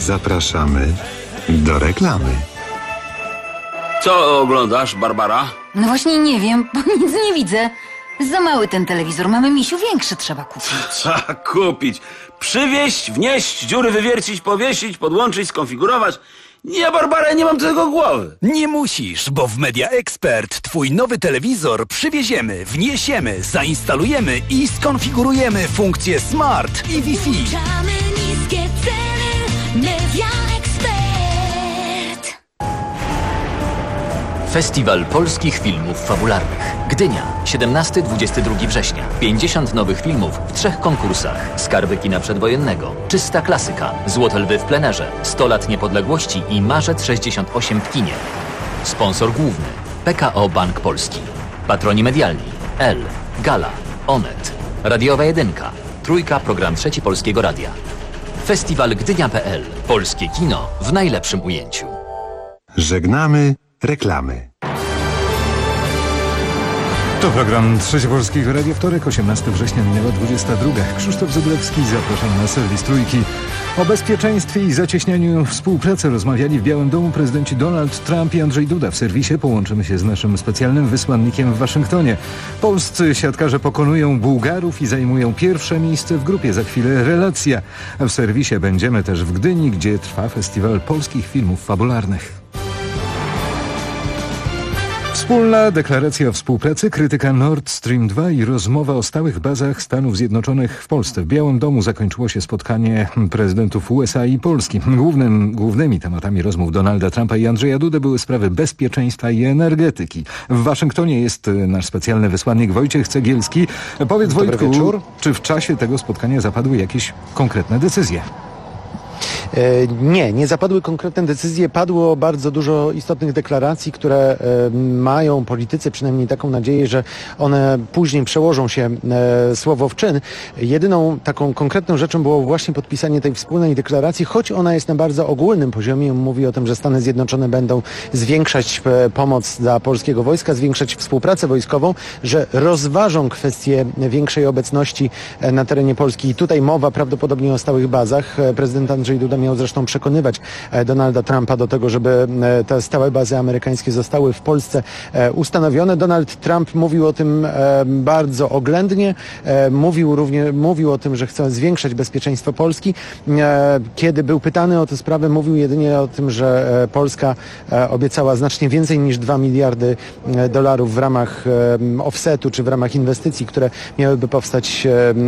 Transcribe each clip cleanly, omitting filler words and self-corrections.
Zapraszamy do reklamy. Co oglądasz, Barbara? No właśnie nie wiem, bo nic nie widzę. Za mały ten telewizor, mamy, misiu, większy trzeba kupić. Trzeba kupić. Przywieźć, wnieść, dziury wywiercić, powiesić, podłączyć, skonfigurować. Nie, Barbara, nie mam do tego głowy. Nie musisz, bo w Media Expert twój nowy telewizor przywieziemy, wniesiemy, zainstalujemy i skonfigurujemy funkcje Smart i Wi-Fi. Niskie ceny, Media Expert. Festiwal polskich filmów fabularnych. Gdynia, 17-22 września. 50 nowych filmów w 3 konkursach. Skarby kina przedwojennego, czysta klasyka, Złote lwy w plenerze, 100 lat niepodległości i Marzec 68 w kinie. Sponsor główny PKO Bank Polski. Patroni medialni L, Gala, Onet, Radiowa Jedynka, Trójka, program 3 Polskiego Radia. Festiwal Gdynia.pl. Polskie kino w najlepszym ujęciu. Żegnamy reklamy. To program Trzecie Polskiego Radia, wtorek, 18 września, minęła 22. Krzysztof Zyblewski, zapraszam na serwis Trójki. O bezpieczeństwie i zacieśnianiu współpracy rozmawiali w Białym Domu prezydenci Donald Trump i Andrzej Duda. W serwisie połączymy się z naszym specjalnym wysłannikiem w Waszyngtonie. Polscy siatkarze pokonują Bułgarów i zajmują pierwsze miejsce w grupie. Za chwilę relacja. W serwisie będziemy też w Gdyni, gdzie trwa festiwal polskich filmów fabularnych. Wspólna deklaracja o współpracy, krytyka Nord Stream 2 i rozmowa o stałych bazach Stanów Zjednoczonych w Polsce. W Białym Domu zakończyło się spotkanie prezydentów USA i Polski. Głównymi tematami rozmów Donalda Trumpa i Andrzeja Dudy były sprawy bezpieczeństwa i energetyki. W Waszyngtonie jest nasz specjalny wysłannik Wojciech Cegielski. Powiedz, Wojtku, czy w czasie tego spotkania zapadły jakieś konkretne decyzje? Nie zapadły konkretne decyzje, padło bardzo dużo istotnych deklaracji, które mają politycy przynajmniej taką nadzieję, że one później przełożą się słowo w czyn. Jedyną taką konkretną rzeczą było właśnie podpisanie tej wspólnej deklaracji, choć ona jest na bardzo ogólnym poziomie. Mówi o tym, że Stany Zjednoczone będą zwiększać pomoc dla polskiego wojska, zwiększać współpracę wojskową, że rozważą kwestię większej obecności na terenie Polski. I tutaj mowa prawdopodobnie o stałych bazach. Prezydent Andrzej Duda miał zresztą przekonywać Donalda Trumpa do tego, żeby te stałe bazy amerykańskie zostały w Polsce ustanowione. Donald Trump mówił o tym bardzo oględnie. Mówił o tym, że chce zwiększać bezpieczeństwo Polski. Kiedy był pytany o tę sprawę, mówił jedynie o tym, że Polska obiecała znacznie więcej niż $2 miliardy w ramach offsetu czy w ramach inwestycji, które miałyby powstać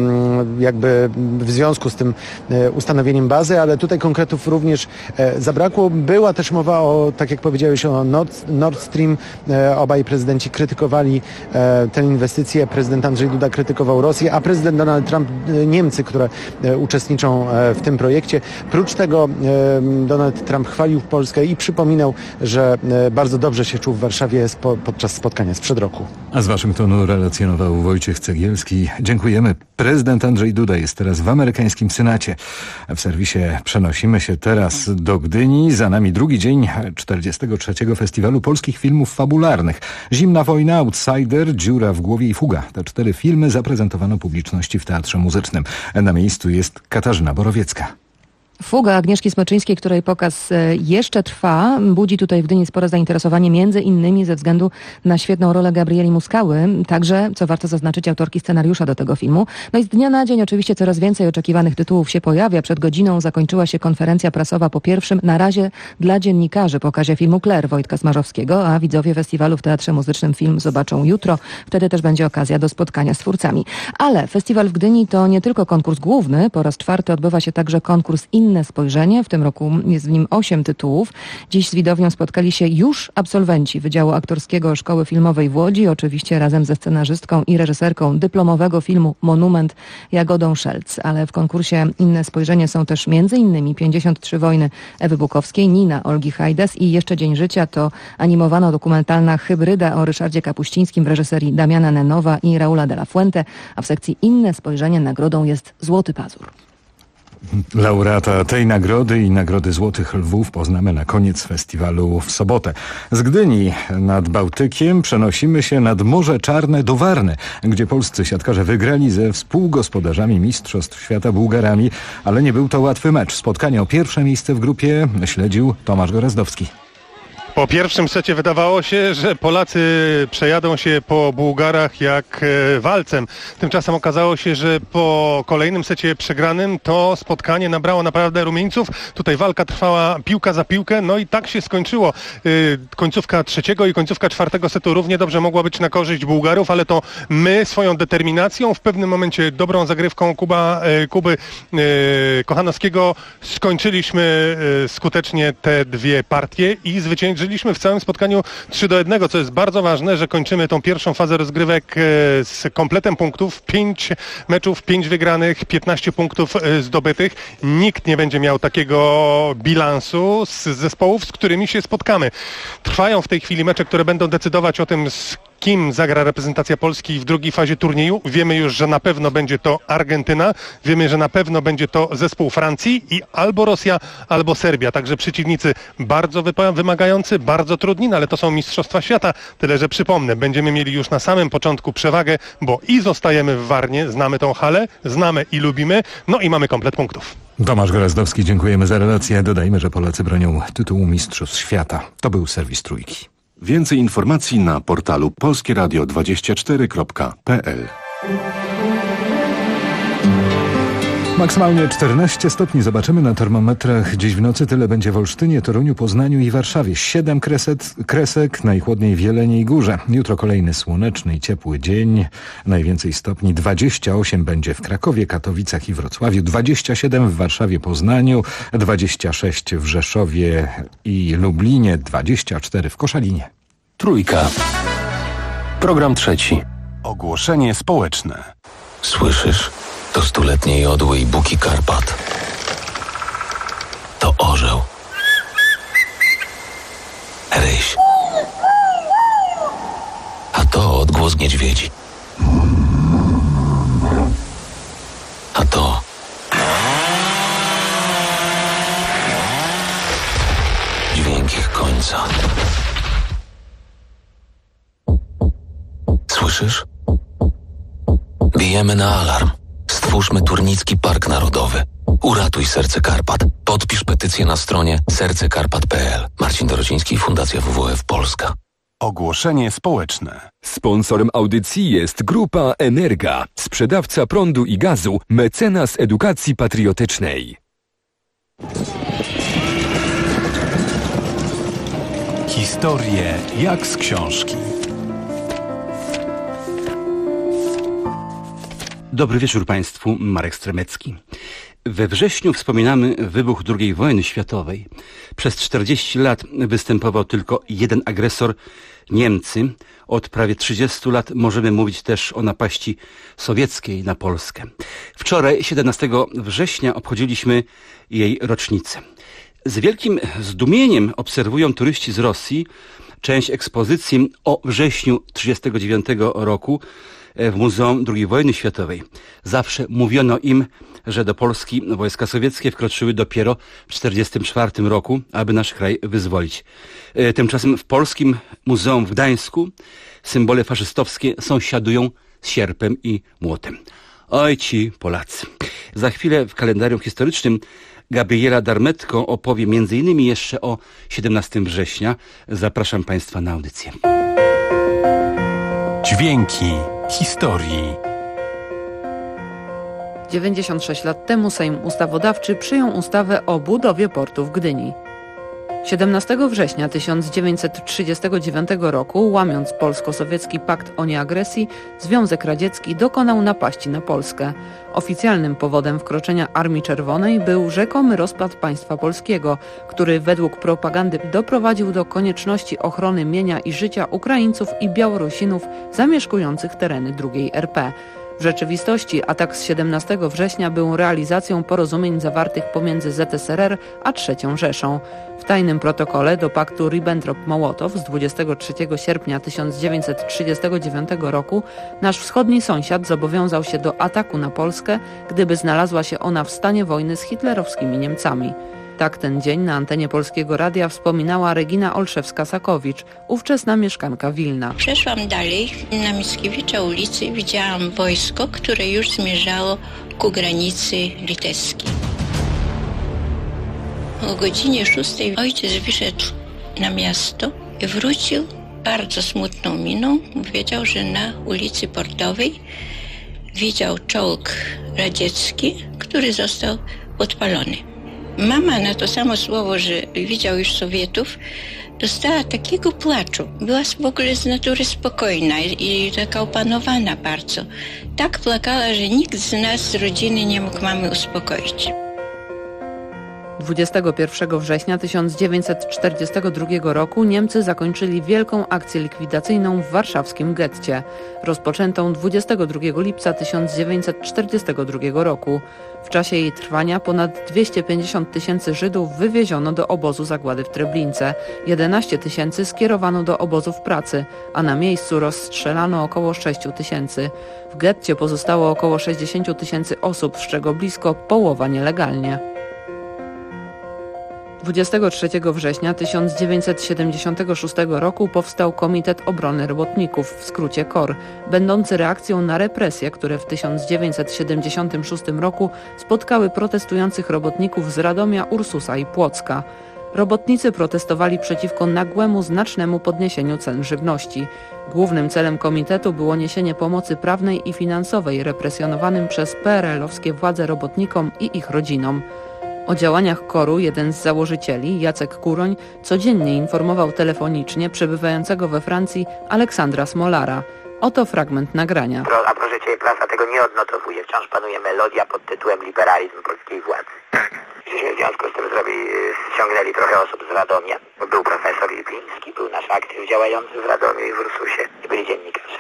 jakby w związku z tym ustanowieniem bazy, ale tutaj konkretów również zabrakło. Była też mowa o, tak jak powiedziałeś, o Nord Stream. Obaj prezydenci krytykowali tę inwestycję. Prezydent Andrzej Duda krytykował Rosję, a prezydent Donald Trump Niemcy, które uczestniczą w tym projekcie. Prócz tego Donald Trump chwalił Polskę i przypominał, że bardzo dobrze się czuł w Warszawie podczas spotkania sprzed roku. A z Waszyngtonu relacjonował Wojciech Cegielski. Dziękujemy. Prezydent Andrzej Duda jest teraz w amerykańskim Senacie. W serwisie przenosimy się teraz do Gdyni. Za nami drugi dzień 43. Festiwalu Polskich Filmów Fabularnych. Zimna wojna, Outsider, Dziura w głowie i Fuga. Te 4 filmy zaprezentowano publiczności w Teatrze Muzycznym. Na miejscu jest Katarzyna Borowiecka. Fuga Agnieszki Smoczyńskiej, której pokaz jeszcze trwa, budzi tutaj w Gdyni spore zainteresowanie, między innymi ze względu na świetną rolę Gabrieli Muskały, także, co warto zaznaczyć, autorki scenariusza do tego filmu. No i z dnia na dzień oczywiście coraz więcej oczekiwanych tytułów się pojawia. Przed godziną zakończyła się konferencja prasowa po pierwszym, na razie dla dziennikarzy, pokazie filmu Claire Wojtka Smarzowskiego, a widzowie festiwalu w Teatrze Muzycznym film zobaczą jutro. Wtedy też będzie okazja do spotkania z twórcami. Ale festiwal w Gdyni to nie tylko konkurs główny. Po raz 4 odbywa się także konkurs Inne Spojrzenie. W tym roku jest w nim 8 tytułów. Dziś z widownią spotkali się już absolwenci Wydziału Aktorskiego Szkoły Filmowej w Łodzi, oczywiście razem ze scenarzystką i reżyserką dyplomowego filmu Monument Jagodą Szelc. Ale w konkursie Inne Spojrzenie są też m.in. 53 wojny Ewy Bukowskiej, Nina Olgi Hajdes i Jeszcze dzień życia to animowana-dokumentalna hybryda o Ryszardzie Kapuścińskim w reżyserii Damiana Nenowa i Raula de la Fuente, a w sekcji Inne Spojrzenie nagrodą jest Złoty Pazur. Laureata tej nagrody i nagrody Złotych Lwów poznamy na koniec festiwalu w sobotę. Z Gdyni nad Bałtykiem przenosimy się nad Morze Czarne do Warny, gdzie polscy siatkarze wygrali ze współgospodarzami Mistrzostw Świata Bułgarami, ale nie był to łatwy mecz. Spotkanie o pierwsze miejsce w grupie śledził Tomasz Gorazdowski. Po pierwszym secie wydawało się, że Polacy przejadą się po Bułgarach jak walcem. Tymczasem okazało się, że po kolejnym secie przegranym to spotkanie nabrało naprawdę rumieńców. Tutaj walka trwała piłka za piłkę, no i tak się skończyło. Końcówka trzeciego i końcówka czwartego setu równie dobrze mogła być na korzyść Bułgarów, ale to my swoją determinacją, w pewnym momencie dobrą zagrywką Kuby Kochanowskiego skończyliśmy skutecznie te dwie partie i zwyciężyliśmy w całym spotkaniu 3-1, co jest bardzo ważne, że kończymy tą pierwszą fazę rozgrywek z kompletem punktów. 5 meczów, 5 wygranych, 15 punktów zdobytych. Nikt nie będzie miał takiego bilansu z zespołów, z którymi się spotkamy. Trwają w tej chwili mecze, które będą decydować o tym, z kim zagra reprezentacja Polski w drugiej fazie turnieju. Wiemy już, że na pewno będzie to Argentyna, wiemy, że na pewno będzie to zespół Francji i albo Rosja, albo Serbia. Także przeciwnicy bardzo wymagający, bardzo trudni, no ale to są Mistrzostwa Świata. Tyle, że przypomnę, będziemy mieli już na samym początku przewagę, bo i zostajemy w Warnie, znamy tą halę, znamy i lubimy, no i mamy komplet punktów. Tomasz Gorazdowski, dziękujemy za relację. Dodajmy, że Polacy bronią tytułu Mistrzostw Świata. To był serwis Trójki. Więcej informacji na portalu polskieradio24.pl. Maksymalnie 14 stopni zobaczymy na termometrach. Dziś w nocy tyle będzie w Olsztynie, Toruniu, Poznaniu i Warszawie. 7 kresek, najchłodniej w Jeleniej Górze. Jutro kolejny słoneczny i ciepły dzień. Najwięcej stopni 28 będzie w Krakowie, Katowicach i Wrocławiu, 27 w Warszawie, Poznaniu, 26 w Rzeszowie i Lublinie, 24 w Koszalinie. Trójka. Program trzeci. Ogłoszenie społeczne. Słyszysz? To 100-letnie jodły i buki Karpat. To orzeł. Ryś. A to odgłos niedźwiedzi. A to... dźwięk ich końca. Słyszysz? Bijemy na alarm. Stwórzmy Turnicki Park Narodowy. Uratuj Serce Karpat. Podpisz petycję na stronie sercekarpat.pl. Marcin Dorociński, Fundacja WWF Polska. Ogłoszenie społeczne. Sponsorem audycji jest Grupa Energa, sprzedawca prądu i gazu, mecenas edukacji patriotycznej. Historie jak z książki. Dobry wieczór Państwu, Marek Stremecki. We wrześniu wspominamy wybuch II wojny światowej. Przez 40 lat występował tylko jeden agresor, Niemcy. Od prawie 30 lat możemy mówić też o napaści sowieckiej na Polskę. Wczoraj, 17 września, obchodziliśmy jej rocznicę. Z wielkim zdumieniem obserwują turyści z Rosji część ekspozycji o wrześniu 1939 roku w Muzeum II wojny światowej. Zawsze mówiono im, że do Polski wojska sowieckie wkroczyły dopiero w 1944 roku, aby nasz kraj wyzwolić. Tymczasem w Polskim Muzeum w Gdańsku symbole faszystowskie sąsiadują z sierpem i młotem. Oj ci Polacy. Za chwilę w kalendarium historycznym Gabriela Darmetko opowie m.in. jeszcze o 17 września. Zapraszam Państwa na audycję. Dźwięki historii. 96 lat temu Sejm Ustawodawczy przyjął ustawę o budowie portu w Gdyni. 17 września 1939 roku, łamiąc polsko-sowiecki pakt o nieagresji, Związek Radziecki dokonał napaści na Polskę. Oficjalnym powodem wkroczenia Armii Czerwonej był rzekomy rozpad państwa polskiego, który według propagandy doprowadził do konieczności ochrony mienia i życia Ukraińców i Białorusinów zamieszkujących tereny II RP. W rzeczywistości atak z 17 września był realizacją porozumień zawartych pomiędzy ZSRR a III Rzeszą. W tajnym protokole do paktu Ribbentrop-Mołotow z 23 sierpnia 1939 roku nasz wschodni sąsiad zobowiązał się do ataku na Polskę, gdyby znalazła się ona w stanie wojny z hitlerowskimi Niemcami. Tak ten dzień na antenie Polskiego Radia wspominała Regina Olszewska-Sakowicz, ówczesna mieszkanka Wilna. Przeszłam dalej na Mickiewicza ulicy i widziałam wojsko, które już zmierzało ku granicy litewskiej. O godzinie 6 ojciec wyszedł na miasto i wrócił bardzo smutną miną. Wiedział, że na ulicy Portowej widział czołg radziecki, który został podpalony. Mama na to samo słowo, że widział już Sowietów, dostała takiego płaczu. Była w ogóle z natury spokojna i taka opanowana bardzo. Tak płakała, że nikt z nas z rodziny nie mógł mamy uspokoić. 21 września 1942 roku Niemcy zakończyli wielką akcję likwidacyjną w warszawskim getcie, rozpoczętą 22 lipca 1942 roku. W czasie jej trwania ponad 250 000 Żydów wywieziono do obozu zagłady w Treblince, 11 000 skierowano do obozów pracy, a na miejscu rozstrzelano około 6 000. W getcie pozostało około 60 000 osób, z czego blisko połowa nielegalnie. 23 września 1976 roku powstał Komitet Obrony Robotników, w skrócie KOR, będący reakcją na represje, które w 1976 roku spotkały protestujących robotników z Radomia, Ursusa i Płocka. Robotnicy protestowali przeciwko nagłemu, znacznemu podniesieniu cen żywności. Głównym celem komitetu było niesienie pomocy prawnej i finansowej represjonowanym przez PRL-owskie władze robotnikom i ich rodzinom. O działaniach KOR-u jeden z założycieli, Jacek Kuroń, codziennie informował telefonicznie przebywającego we Francji Aleksandra Smolara. Oto fragment nagrania. A proszę Cię, prasa tego nie odnotowuje. Wciąż panuje melodia pod tytułem liberalizm polskiej władzy. Żeśmy w związku z tym ściągnęli trochę osób z Radomia. Był profesor Lipiński, był nasz aktyw działający w Radomiu i w Ursusie. I byli dziennikarze.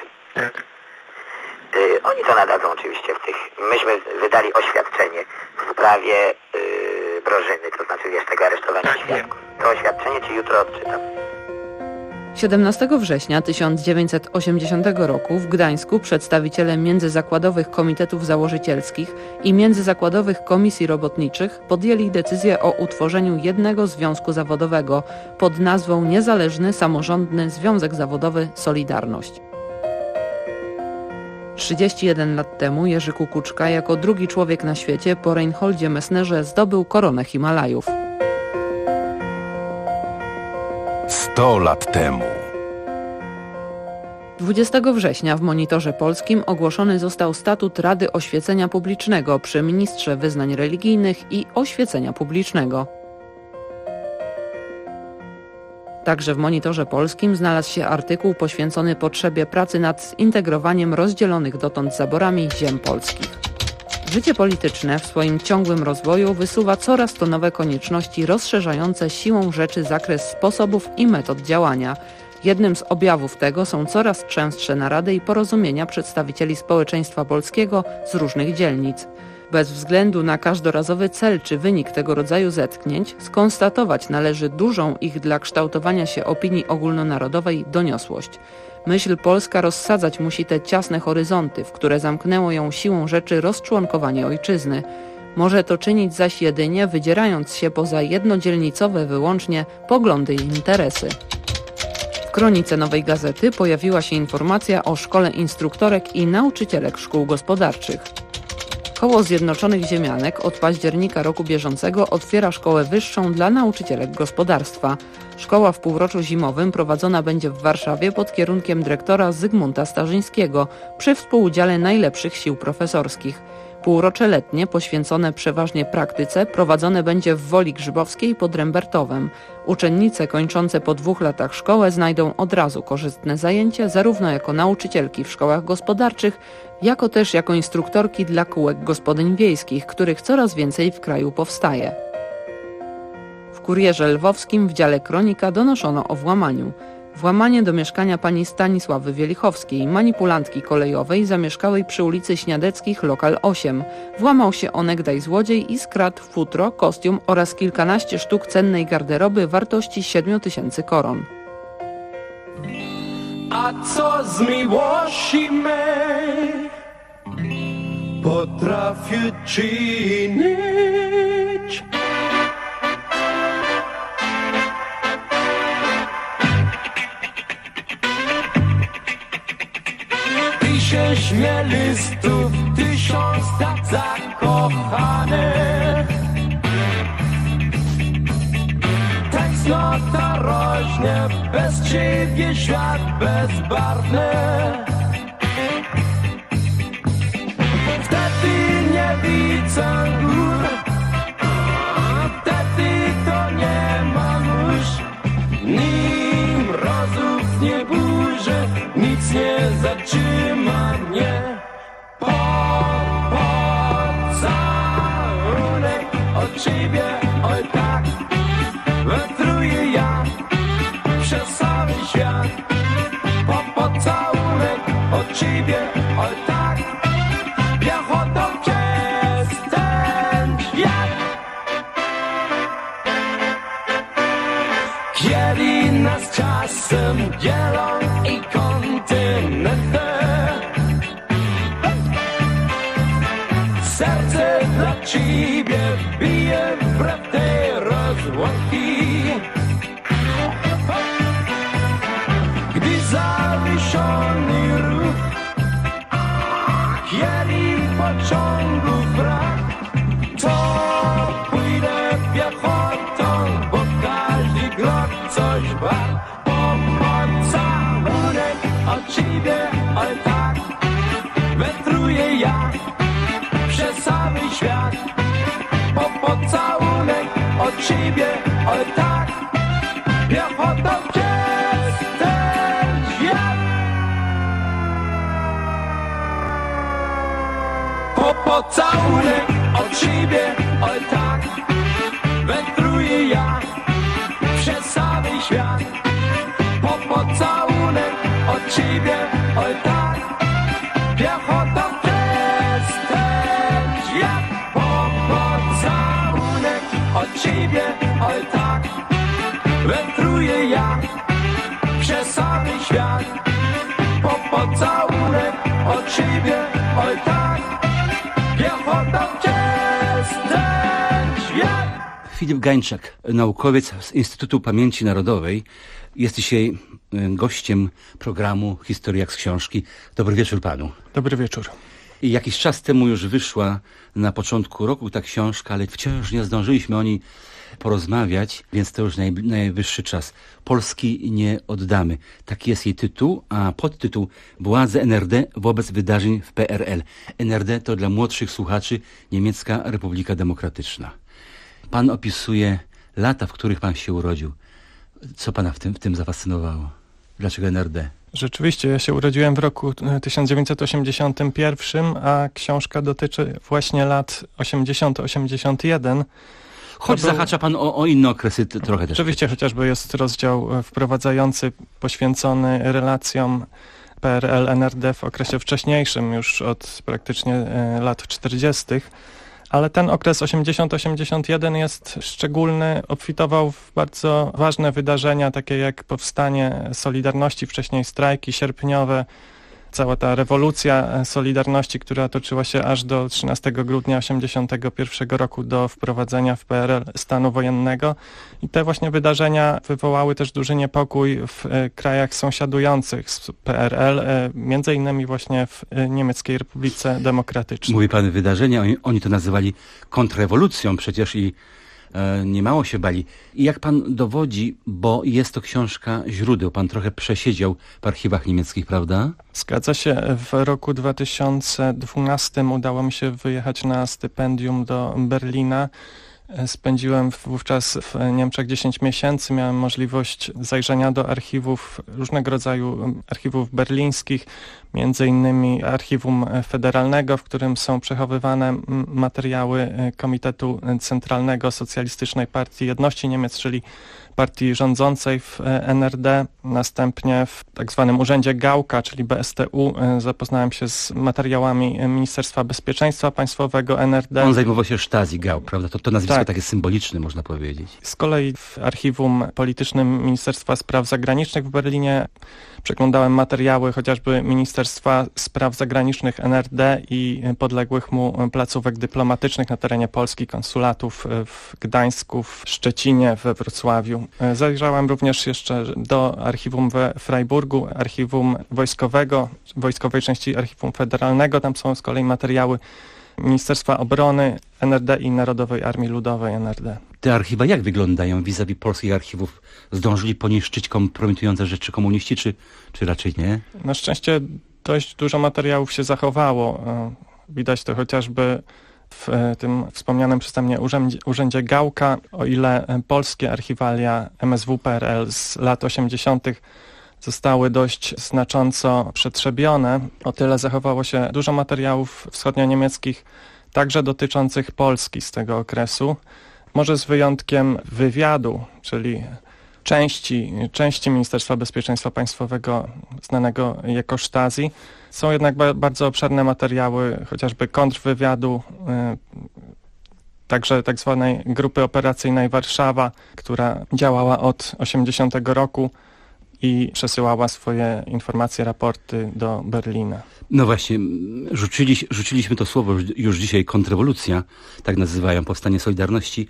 Oni to nadadzą oczywiście w tych... Myśmy wydali oświadczenie w sprawie Brożyny, to znaczy wiesz, tego aresztowania świadków. To oświadczenie Ci jutro odczytam. 17 września 1980 roku w Gdańsku przedstawiciele międzyzakładowych komitetów założycielskich i międzyzakładowych komisji robotniczych podjęli decyzję o utworzeniu jednego związku zawodowego pod nazwą Niezależny Samorządny Związek Zawodowy Solidarność. 31 lat temu Jerzy Kukuczka jako drugi człowiek na świecie po Reinholdzie Messnerze zdobył koronę Himalajów. 100 lat temu. 20 września w Monitorze Polskim ogłoszony został statut Rady Oświecenia Publicznego przy Ministrze Wyznań Religijnych i Oświecenia Publicznego. Także w Monitorze Polskim znalazł się artykuł poświęcony potrzebie pracy nad zintegrowaniem rozdzielonych dotąd zaborami ziem polskich. Życie polityczne w swoim ciągłym rozwoju wysuwa coraz to nowe konieczności rozszerzające siłą rzeczy zakres sposobów i metod działania. Jednym z objawów tego są coraz częstsze narady i porozumienia przedstawicieli społeczeństwa polskiego z różnych dzielnic. Bez względu na każdorazowy cel czy wynik tego rodzaju zetknięć, skonstatować należy dużą ich dla kształtowania się opinii ogólnonarodowej doniosłość. Myśl polska rozsadzać musi te ciasne horyzonty, w które zamknęło ją siłą rzeczy rozczłonkowanie ojczyzny. Może to czynić zaś jedynie wydzierając się poza jednodzielnicowe wyłącznie poglądy i interesy. W kronice Nowej Gazety pojawiła się informacja o Szkole Instruktorek i Nauczycielek Szkół Gospodarczych. Koło Zjednoczonych Ziemianek od października roku bieżącego otwiera szkołę wyższą dla nauczycielek gospodarstwa. Szkoła w półroczu zimowym prowadzona będzie w Warszawie pod kierunkiem dyrektora Zygmunta Starzyńskiego przy współudziale najlepszych sił profesorskich. Półrocze letnie, poświęcone przeważnie praktyce, prowadzone będzie w Woli Grzybowskiej pod Rembertowem. Uczennice kończące po 2 latach szkołę znajdą od razu korzystne zajęcie, zarówno jako nauczycielki w szkołach gospodarczych, jako też jako instruktorki dla kółek gospodyń wiejskich, których coraz więcej w kraju powstaje. W Kurierze Lwowskim w dziale Kronika donoszono o włamaniu. Włamanie do mieszkania pani Stanisławy Wielichowskiej, manipulantki kolejowej zamieszkałej przy ulicy Śniadeckich, lokal 8. Włamał się onegdaj złodziej i skradł futro, kostium oraz kilkanaście sztuk cennej garderoby wartości 7000 koron. A co z miłości mej potrafię czynić? Śmie listów 1000 tak zakochanych. Tęsknota rośnie, bez ciebie świat bezbarwny. Wtedy nie widzę gór, wtedy to nie ma mórz. Ni mrozów, nie burzy, nic nie zatrzyma mnie. Pocałunek od ciebie, oj tak, wędruję ja przez cały świat. Pocałunek od ciebie, oj tak, piechotą przez ten świat. Kiedy nas czasem dzielą i kontynenty, serce dla ciebie bije wbrew tej rozłąki. Gdy zawieszony ruch, kiedy pociągu brak, to pójdę piechotą, bo każdy krok coś wart. Pocałunek od ciebie, oj tak, wędruję ja przez cały świat. Pocałunek od ciebie, oj tak, piechotą przez ten świat. Pocałunek od ciebie, oj tak, wędruję ja przez cały świat. Pocałunek od ciebie, oj tak, piechotą przez ten świat. Pocałunek od ciebie, oj tak, wędruję ja przez cały świat. Pocałunek od ciebie, oj tak, piechotą przez ten świat. Filip Gańczak, naukowiec z Instytutu Pamięci Narodowej, jest dzisiaj gościem programu Historia jak z książki. Dobry wieczór panu. Dobry wieczór. I jakiś czas temu już wyszła na początku roku ta książka, ale wciąż nie zdążyliśmy o niej porozmawiać, więc to już najwyższy czas. Polski nie oddamy. Taki jest jej tytuł, a podtytuł Władze NRD wobec wydarzeń w PRL. NRD to dla młodszych słuchaczy Niemiecka Republika Demokratyczna. Pan opisuje lata, w których pan się urodził. Co pana w tym zafascynowało? Dlaczego NRD? Rzeczywiście, ja się urodziłem w roku 1981, a książka dotyczy właśnie lat 80-81. Choć zahacza pan o inne okresy trochę też. Oczywiście, chociażby jest rozdział wprowadzający poświęcony relacjom PRL-NRD w okresie wcześniejszym, już od praktycznie lat 40., ale ten okres 80-81 jest szczególny, obfitował w bardzo ważne wydarzenia, takie jak powstanie Solidarności, wcześniej strajki sierpniowe, cała ta rewolucja Solidarności, która toczyła się aż do 13 grudnia 1981 roku, do wprowadzenia w PRL stanu wojennego. I te właśnie wydarzenia wywołały też duży niepokój w krajach sąsiadujących z PRL, między innymi właśnie w Niemieckiej Republice Demokratycznej. Mówi pan wydarzenia, oni to nazywali kontrrewolucją przecież i niemało się bali. I jak pan dowodzi, bo jest to książka źródeł, pan trochę przesiedział w archiwach niemieckich, prawda? Zgadza się. W roku 2012 udało mi się wyjechać na stypendium do Berlina. Spędziłem wówczas w Niemczech 10 miesięcy. Miałem możliwość zajrzenia do archiwów, różnego rodzaju archiwów berlińskich, między innymi archiwum federalnego, w którym są przechowywane materiały Komitetu Centralnego Socjalistycznej Partii Jedności Niemiec, czyli partii rządzącej w NRD. Następnie w tak zwanym Urzędzie Gałka, czyli BSTU, zapoznałem się z materiałami Ministerstwa Bezpieczeństwa Państwowego NRD. On zajmował się Stasi Gauck, prawda? To nazwisko Tak. takie symboliczne, można powiedzieć. Z kolei w archiwum politycznym Ministerstwa Spraw Zagranicznych w Berlinie przeglądałem materiały chociażby Ministerstwa Spraw Zagranicznych NRD i podległych mu placówek dyplomatycznych na terenie Polski, konsulatów w Gdańsku, w Szczecinie, we Wrocławiu. Zajrzałem również jeszcze do archiwum we Freiburgu, archiwum wojskowego, wojskowej części archiwum federalnego. Tam są z kolei materiały Ministerstwa Obrony NRD i Narodowej Armii Ludowej NRD. Te archiwa jak wyglądają vis-a-vis polskich archiwów? Zdążyli poniszczyć kompromitujące rzeczy komuniści, czy raczej nie? Na szczęście dość dużo materiałów się zachowało. Widać to chociażby w tym wspomnianym przeze mnie Urzędzie Gałka, o ile polskie archiwalia MSW-PRL z lat 80. zostały dość znacząco przetrzebione, o tyle zachowało się dużo materiałów wschodnio-niemieckich, także dotyczących Polski z tego okresu. Może z wyjątkiem wywiadu, czyli części Ministerstwa Bezpieczeństwa Państwowego znanego jako Stasi. Są jednak bardzo obszerne materiały, chociażby kontrwywiadu, także tak zwanej Grupy Operacyjnej Warszawa, która działała od 80 roku i przesyłała swoje informacje, raporty do Berlina. No właśnie, rzuciliśmy to słowo już dzisiaj, kontrrewolucja, tak nazywają powstanie Solidarności.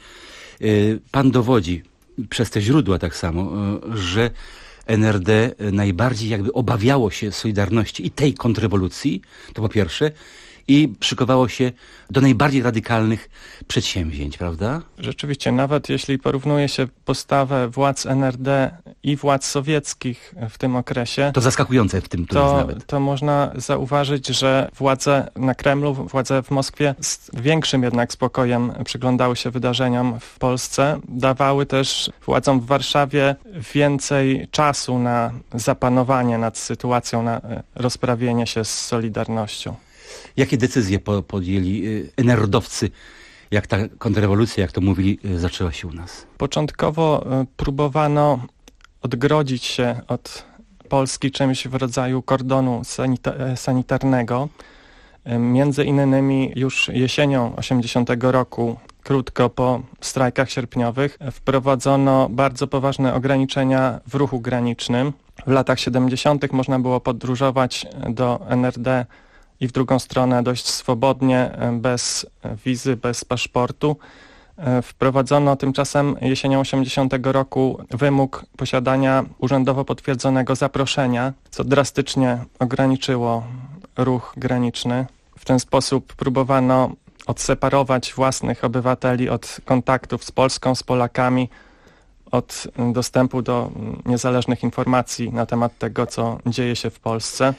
Pan dowodzi przez te źródła tak samo, że NRD najbardziej jakby obawiało się Solidarności i tej kontrrewolucji, to po pierwsze, i szykowało się do najbardziej radykalnych przedsięwzięć, prawda? Rzeczywiście, nawet jeśli porównuje się postawę władz NRD i władz sowieckich w tym okresie, to zaskakujące w tym jest nawet. To można zauważyć, że władze na Kremlu, władze w Moskwie z większym jednak spokojem przyglądały się wydarzeniom w Polsce. Dawały też władzom w Warszawie więcej czasu na zapanowanie nad sytuacją, na rozprawienie się z Solidarnością. Jakie decyzje podjęli NRD-owcy, jak ta kontrrewolucja, jak to mówili, zaczęła się u nas? Początkowo próbowano odgrodzić się od Polski czymś w rodzaju kordonu sanitarnego. Między innymi już jesienią 80 roku, krótko po strajkach sierpniowych, wprowadzono bardzo poważne ograniczenia w ruchu granicznym. W latach 70. można było podróżować do NRD i w drugą stronę dość swobodnie, bez wizy, bez paszportu. Wprowadzono tymczasem jesienią 80 roku wymóg posiadania urzędowo potwierdzonego zaproszenia, co drastycznie ograniczyło ruch graniczny. W ten sposób próbowano odseparować własnych obywateli od kontaktów z Polską, z Polakami, od dostępu do niezależnych informacji na temat tego, co dzieje się w Polsce.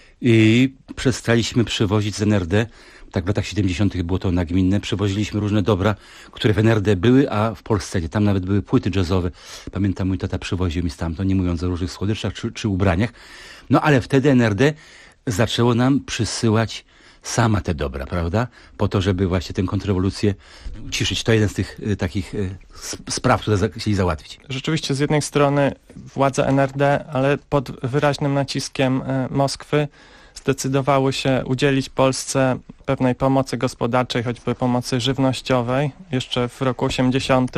I przestaliśmy przywozić z NRD, tak w latach 70. było to nagminne, przywoziliśmy różne dobra, które w NRD były, a w Polsce nie. Tam nawet były płyty jazzowe. Pamiętam, mój tata przywoził mi stamtąd, nie mówiąc o różnych słodyczach czy ubraniach. No ale wtedy NRD zaczęło nam przysyłać sama te dobra, prawda? Po to, żeby właśnie tę kontrrewolucję uciszyć. To jeden z tych takich spraw, które chcieli załatwić. Rzeczywiście z jednej strony władze NRD, ale pod wyraźnym naciskiem Moskwy zdecydowały się udzielić Polsce pewnej pomocy gospodarczej, choćby pomocy żywnościowej jeszcze w roku 80.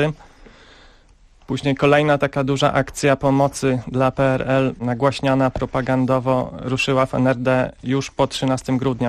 Później kolejna taka duża akcja pomocy dla PRL, nagłaśniana propagandowo, ruszyła w NRD już po 13 grudnia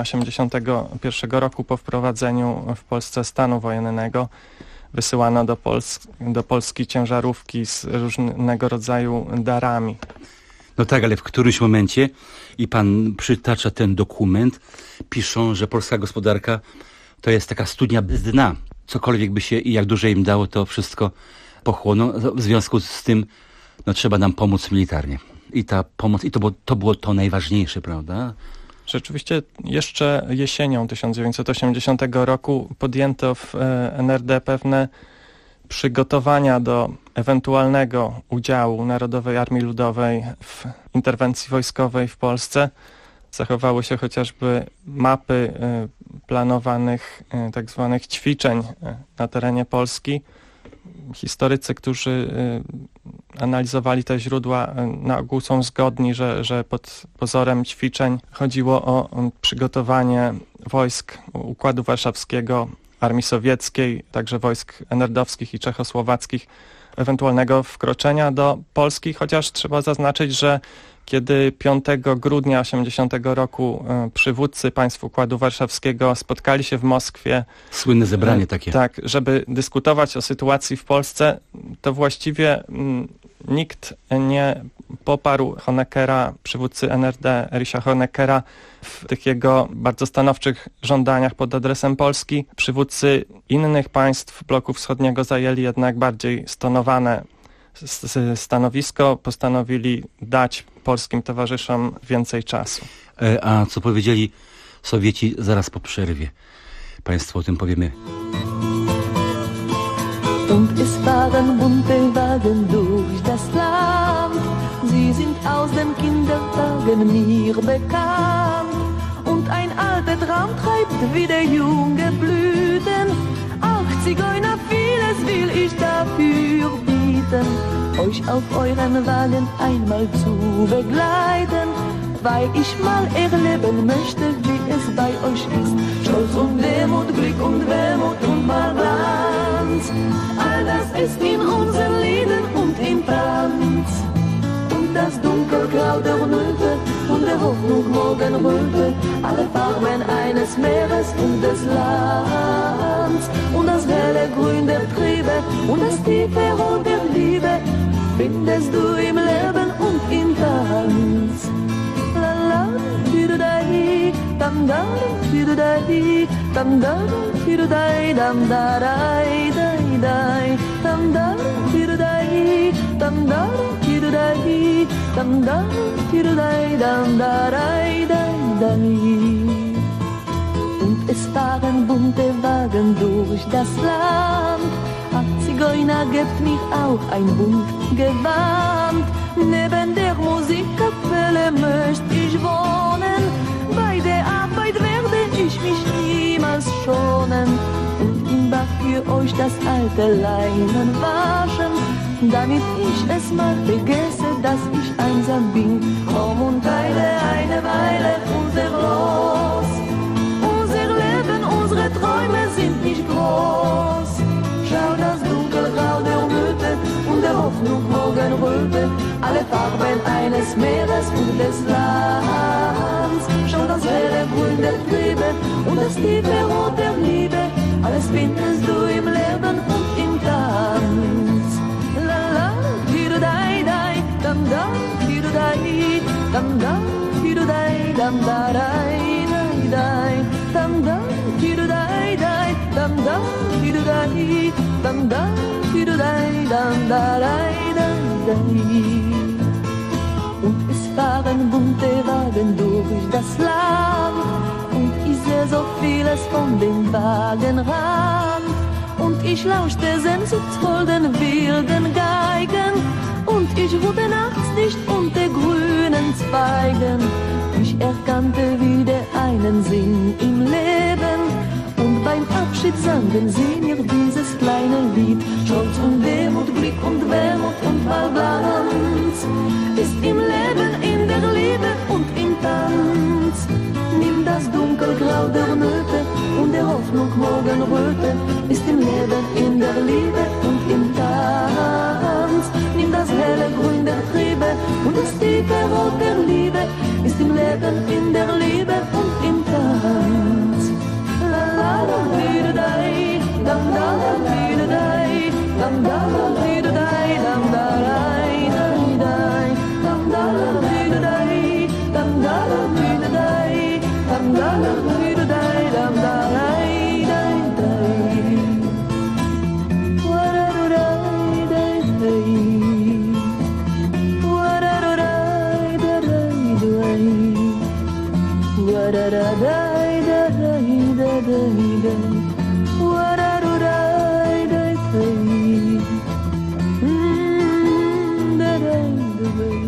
1981 roku po wprowadzeniu w Polsce stanu wojennego. Wysyłano do Polski ciężarówki z różnego rodzaju darami. No tak, ale w którymś momencie, i pan przytacza ten dokument, piszą, że polska gospodarka to jest taka studnia bez dna. Cokolwiek by się i jak dużo im dało, to wszystko pochłoną. W związku z tym trzeba nam pomóc militarnie. I ta pomoc, i to było to najważniejsze, prawda? Rzeczywiście jeszcze jesienią 1980 roku podjęto w NRD pewne przygotowania do ewentualnego udziału Narodowej Armii Ludowej w interwencji wojskowej w Polsce. Zachowały się chociażby mapy planowanych tak zwanych ćwiczeń na terenie Polski. historycy, którzy analizowali te źródła, na ogół są zgodni, że pod pozorem ćwiczeń chodziło o przygotowanie wojsk Układu Warszawskiego, Armii Sowieckiej, także wojsk NRD-owskich i czechosłowackich, ewentualnego wkroczenia do Polski, chociaż trzeba zaznaczyć, że kiedy 5 grudnia 1980 roku przywódcy państw Układu Warszawskiego spotkali się w Moskwie. Słynne zebranie takie. Tak, żeby dyskutować o sytuacji w Polsce, to właściwie nikt nie poparł Honeckera, przywódcy NRD Erich Honeckera, w tych jego bardzo stanowczych żądaniach pod adresem Polski. Przywódcy innych państw bloku wschodniego zajęli jednak bardziej stonowane stanowisko, postanowili dać polskim towarzyszom więcej czasu. A co powiedzieli Sowieci zaraz po przerwie? Państwu o tym powiemy. Und es fahren bunte Wagen durch das Land. Sie sind aus den Kindertagen mir bekannt. Und ein alter Traum treibt wieder junge Blüten. Auch Zigeuner, vieles will ich dafür bieten, euch auf euren Wagen einmal zu begleiten, weil ich mal erleben möchte, wie es bei euch ist. Stolz und Demut, Glück und Wehmut und mal Glanz. All das ist in unseren Liedern und im Tanz. Und das Dunkelgrau der Nöte und der Hoffnung Morgenröte, alle Farben eines Meeres und des Lands. Und das helle Grün der Triebe und das tiefe Rot der Liebe findest du im Leben und im Tanz. La la, di-du-dai, dam-dam, di-du-dai, dam-dam, di-du-dai, dam-da-dai, dai-dai, dam-dam, di-du-dai, dam-dam, di-du-dai, dam-dam, di-du-dai, dam-da-dai, dai-dai. Und es fahren bunte Wagen durch das Land. Ach, Zigeuner, gebt mich auch ein bunt Gewand. Neben der Musikkapelle möcht ich wohnen. Bei der Arbeit werde ich mich niemals schonen. Und im Bad für euch das alte Leinen waschen, damit ich es mal vergesse, dass ich einsam bin. Komm und teile eine Weile unser Los. Unser Leben, unsere Träume sind nicht groß. Schau das Dunkelgrau der Nöte und der Hoffnung Morgenröte, alle Farben eines Meeres und des Lands. Schau das helle Grün der Triebe und das tiefe Rot der Liebe, alles findest du im Leben und im Tanz. La la, di-du-dai-dai, dam-dam, di-du-dai, dam-dam, di-du-dai, dam-da-dai, dai-dai, dam-dam, di-du-dai-dai, dam-dam, di-du-dai, dam-dam, di-du-dai, dam-da-dai, dai-dai. Und es fahren bunte Wagen durch das Land. Und ich sehe so vieles von dem Wagenrand. Und ich lauschte sehnsuchtsvoll den wilden Geigen. Und ich ruhte nachts nicht unter grünen Zweigen. Ich erkannte wieder einen Sinn im Leben. Und beim Abschied sangen sie mir dieses kleine Lied. Stolz und Demut, Glück und Wehmut und mal Glanz ist im Leben, in der Liebe und im Tanz. Nimm das Dunkelgrau der Nöte und der Hoffnung Morgenröte, ist im Leben, in der Liebe und im Tanz. Nimm das helle Grün der Triebe und das tiefe Rot der Liebe, ist im Leben, in der Liebe und im Tanz. La la la, di-du-dai, dam-da-da, di-du-dai, dam-da-da, di-du-dai, dam-da-dai, dai-dai, dam-da-da, di-du-dai, dam-da-da, di-du-dai, dam-da-da, di-du-dai, dam-da-dai, dai-dai. Wa-da-du-dai, dai-dai. Wa-da-du-dai, da-dai-dai. Wa-da-da-dai, da-dai-da-dai-dai. Wa-da-du-dai, dai-dai. Da-dai-dai.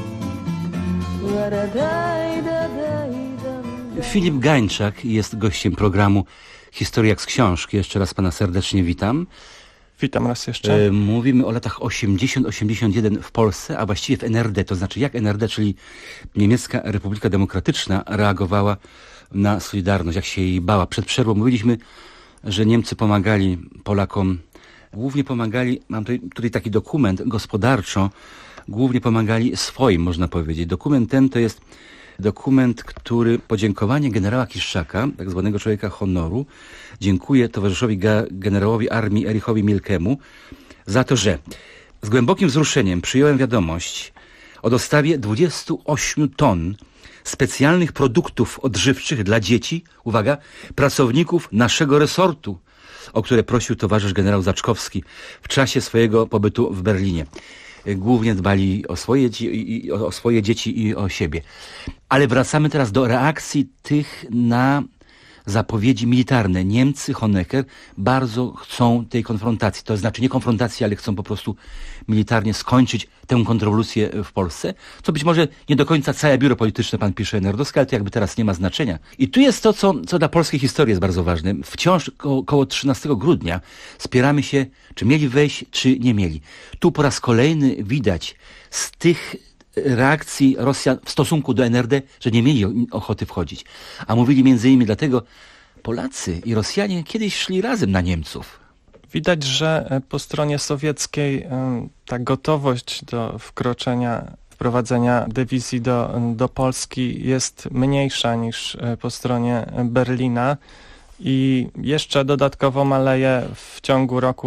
Wa-da-dai, da-dai-dai. Filip Gańczak jest gościem programu Historia jak z książki. Jeszcze raz pana serdecznie witam. Witam raz jeszcze. Mówimy o latach 80-81 w Polsce, a właściwie w NRD, to znaczy jak NRD, czyli Niemiecka Republika Demokratyczna, reagowała na Solidarność, jak się jej bała. Przed przerwą mówiliśmy, że Niemcy pomagali Polakom, głównie pomagali, mam tutaj taki dokument, gospodarczo, głównie pomagali swoim, można powiedzieć. Dokument ten to jest dokument, który podziękowanie generała Kiszczaka, tak zwanego człowieka honoru, dziękuję towarzyszowi generałowi armii Erichowi Mielkemu za to, że z głębokim wzruszeniem przyjąłem wiadomość o dostawie 28 ton specjalnych produktów odżywczych dla dzieci, uwaga, pracowników naszego resortu, o które prosił towarzysz generał Zaczkowski w czasie swojego pobytu w Berlinie. Głównie dbali o swoje dzieci i o siebie. Ale wracamy teraz do reakcji tych na zapowiedzi militarne. Niemcy, Honecker, bardzo chcą tej konfrontacji. To znaczy nie konfrontacji, ale chcą po prostu militarnie skończyć tę kontrrewolucję w Polsce. Co być może nie do końca całe biuro polityczne, pan pisze, NRD-owskie, ale to jakby teraz nie ma znaczenia. I tu jest to, co dla polskiej historii jest bardzo ważne. Wciąż koło 13 grudnia spieramy się, czy mieli wejść, czy nie mieli. Tu po raz kolejny widać z tych reakcji Rosjan w stosunku do NRD, że nie mieli ochoty wchodzić. A mówili między innymi dlatego, Polacy i Rosjanie kiedyś szli razem na Niemców. Widać, że po stronie sowieckiej ta gotowość do wprowadzenia dywizji do Polski jest mniejsza niż po stronie Berlina i jeszcze dodatkowo maleje w ciągu roku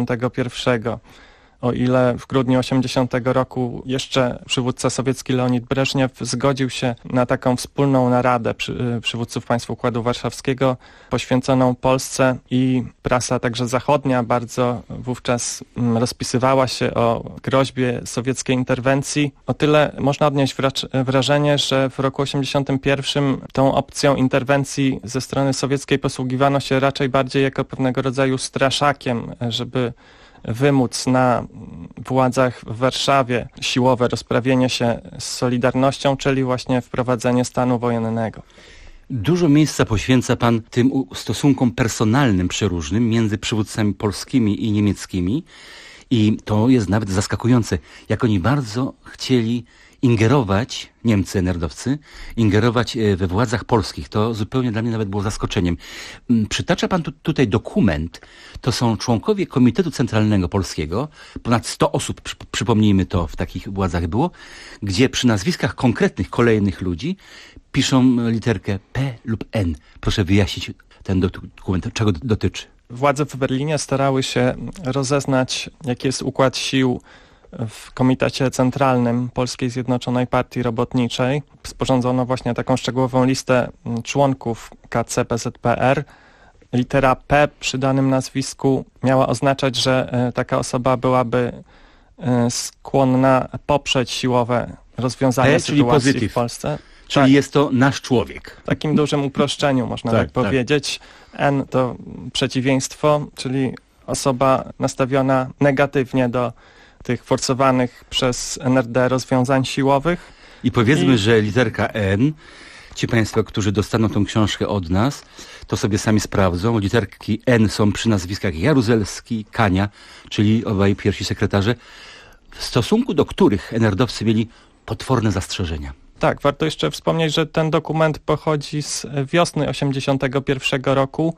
81. O ile w grudniu 80 roku jeszcze przywódca sowiecki Leonid Breżniew zgodził się na taką wspólną naradę przywódców państw Układu Warszawskiego poświęconą Polsce i prasa także zachodnia bardzo wówczas rozpisywała się o groźbie sowieckiej interwencji. O tyle można odnieść wrażenie, że w roku 81 tą opcją interwencji ze strony sowieckiej posługiwano się raczej bardziej jako pewnego rodzaju straszakiem, żeby wymóc na władzach w Warszawie siłowe rozprawienie się z Solidarnością, czyli właśnie wprowadzenie stanu wojennego. Dużo miejsca poświęca pan tym stosunkom personalnym przeróżnym między przywódcami polskimi i niemieckimi i to jest nawet zaskakujące, jak oni bardzo chcieli ingerować, Niemcy, NRD-owcy, ingerować we władzach polskich. To zupełnie dla mnie nawet było zaskoczeniem. Przytacza pan tutaj dokument, to są członkowie Komitetu Centralnego Polskiego, ponad 100 osób, przypomnijmy to, w takich władzach było, gdzie przy nazwiskach konkretnych, kolejnych ludzi piszą literkę P lub N. Proszę wyjaśnić ten dokument, czego dotyczy. Władze w Berlinie starały się rozeznać, jaki jest układ sił w Komitecie Centralnym Polskiej Zjednoczonej Partii Robotniczej. Sporządzono właśnie taką szczegółową listę członków KCPZPR. Litera P przy danym nazwisku miała oznaczać, że taka osoba byłaby skłonna poprzeć siłowe rozwiązania sytuacji w Polsce. Czyli tak, jest to nasz człowiek. W takim dużym uproszczeniu można tak powiedzieć. N to przeciwieństwo, czyli osoba nastawiona negatywnie do tych forsowanych przez NRD rozwiązań siłowych. I powiedzmy, że literka N, ci państwo, którzy dostaną tą książkę od nas, to sobie sami sprawdzą. Literki N są przy nazwiskach Jaruzelski, Kania, czyli obaj pierwsi sekretarze, w stosunku do których NRD-owcy mieli potworne zastrzeżenia. Tak, warto jeszcze wspomnieć, że ten dokument pochodzi z wiosny 81 roku.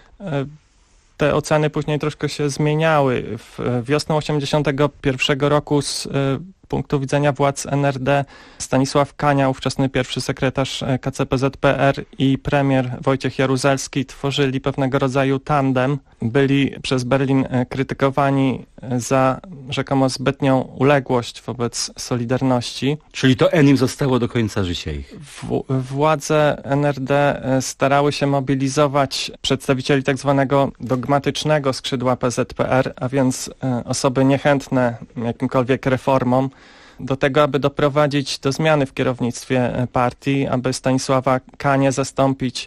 Te oceny później troszkę się zmieniały. Wiosną 81 roku z punktu widzenia władz NRD Stanisław Kania, ówczesny pierwszy sekretarz KCPZPR i premier Wojciech Jaruzelski tworzyli pewnego rodzaju tandem. Byli przez Berlin krytykowani za rzekomo zbytnią uległość wobec Solidarności. Czyli to N im zostało do końca życia ich. Władze NRD starały się mobilizować przedstawicieli tak zwanego dogmatycznego skrzydła PZPR, a więc osoby niechętne jakimkolwiek reformom, do tego, aby doprowadzić do zmiany w kierownictwie partii, aby Stanisława Kanię zastąpić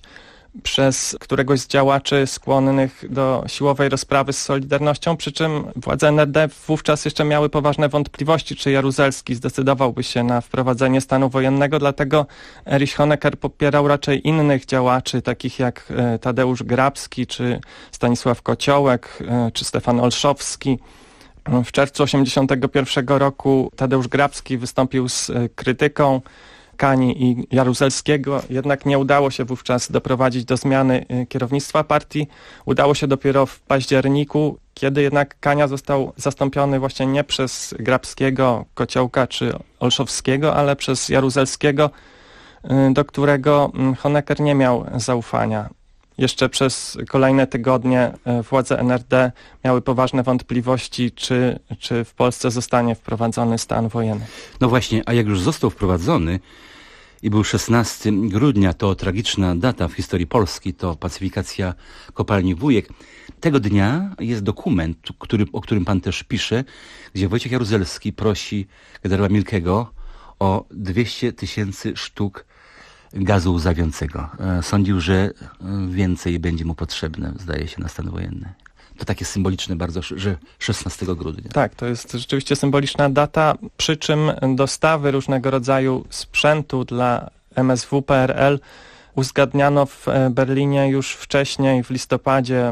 przez któregoś z działaczy skłonnych do siłowej rozprawy z Solidarnością, przy czym władze NRD wówczas jeszcze miały poważne wątpliwości, czy Jaruzelski zdecydowałby się na wprowadzenie stanu wojennego, dlatego Erich Honecker popierał raczej innych działaczy, takich jak Tadeusz Grabski, czy Stanisław Kociołek, czy Stefan Olszowski. W czerwcu 1981 roku Tadeusz Grabski wystąpił z krytyką Kani i Jaruzelskiego, jednak nie udało się wówczas doprowadzić do zmiany kierownictwa partii. Udało się dopiero w październiku, kiedy jednak Kania został zastąpiony właśnie nie przez Grabskiego, Kociołka czy Olszowskiego, ale przez Jaruzelskiego, do którego Honecker nie miał zaufania. Jeszcze przez kolejne tygodnie władze NRD miały poważne wątpliwości, czy w Polsce zostanie wprowadzony stan wojenny. No właśnie, a jak już został wprowadzony i był 16 grudnia, to tragiczna data w historii Polski, to pacyfikacja kopalni Wujek. Tego dnia jest dokument, o którym pan też pisze, gdzie Wojciech Jaruzelski prosi generała Milkego o 200 000 sztuk gazu łzawiącego. Sądził, że więcej będzie mu potrzebne, zdaje się, na stan wojenny. To takie symboliczne bardzo, że 16 grudnia. Tak, to jest rzeczywiście symboliczna data, przy czym dostawy różnego rodzaju sprzętu dla MSW PRL uzgadniano w Berlinie już wcześniej, w listopadzie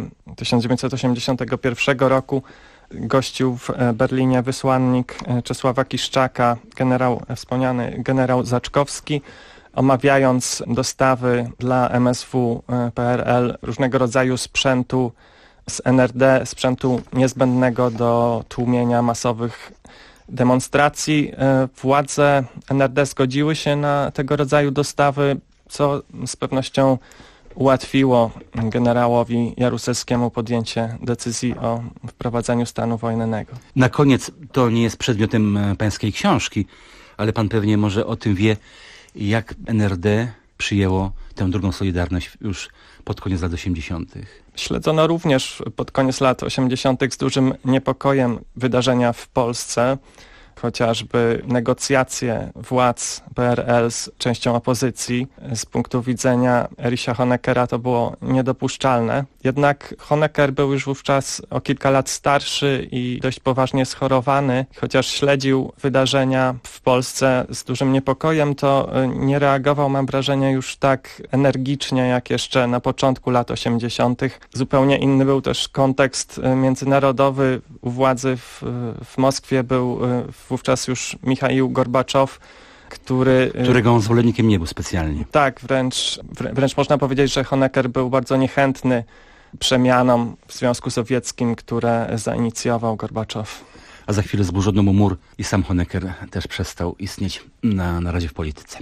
1981 roku. Gościł w Berlinie wysłannik Czesława Kiszczaka, wspomniany generał Zaczkowski, omawiając dostawy dla MSW PRL różnego rodzaju sprzętu z NRD, sprzętu niezbędnego do tłumienia masowych demonstracji. Władze NRD zgodziły się na tego rodzaju dostawy, co z pewnością ułatwiło generałowi Jaruzelskiemu podjęcie decyzji o wprowadzeniu stanu wojennego. Na koniec, to nie jest przedmiotem pańskiej książki, ale pan pewnie może o tym wie, jak NRD przyjęło tę drugą Solidarność już pod koniec lat 80. Śledzono również pod koniec lat 80. z dużym niepokojem wydarzenia w Polsce. Chociażby negocjacje władz PRL z częścią opozycji. Z punktu widzenia Ericha Honeckera to było niedopuszczalne. Jednak Honecker był już wówczas o kilka lat starszy i dość poważnie schorowany. Chociaż śledził wydarzenia w Polsce z dużym niepokojem, to nie reagował, mam wrażenie, już tak energicznie jak jeszcze na początku lat 80. Zupełnie inny był też kontekst międzynarodowy. U władzy w Moskwie był wówczas już Michaił Gorbaczow, którego on zwolennikiem nie był specjalnie. Tak, wręcz można powiedzieć, że Honecker był bardzo niechętny przemianom w Związku Sowieckim, które zainicjował Gorbaczow. A za chwilę zburzono mu mur i sam Honecker też przestał istnieć na razie w polityce.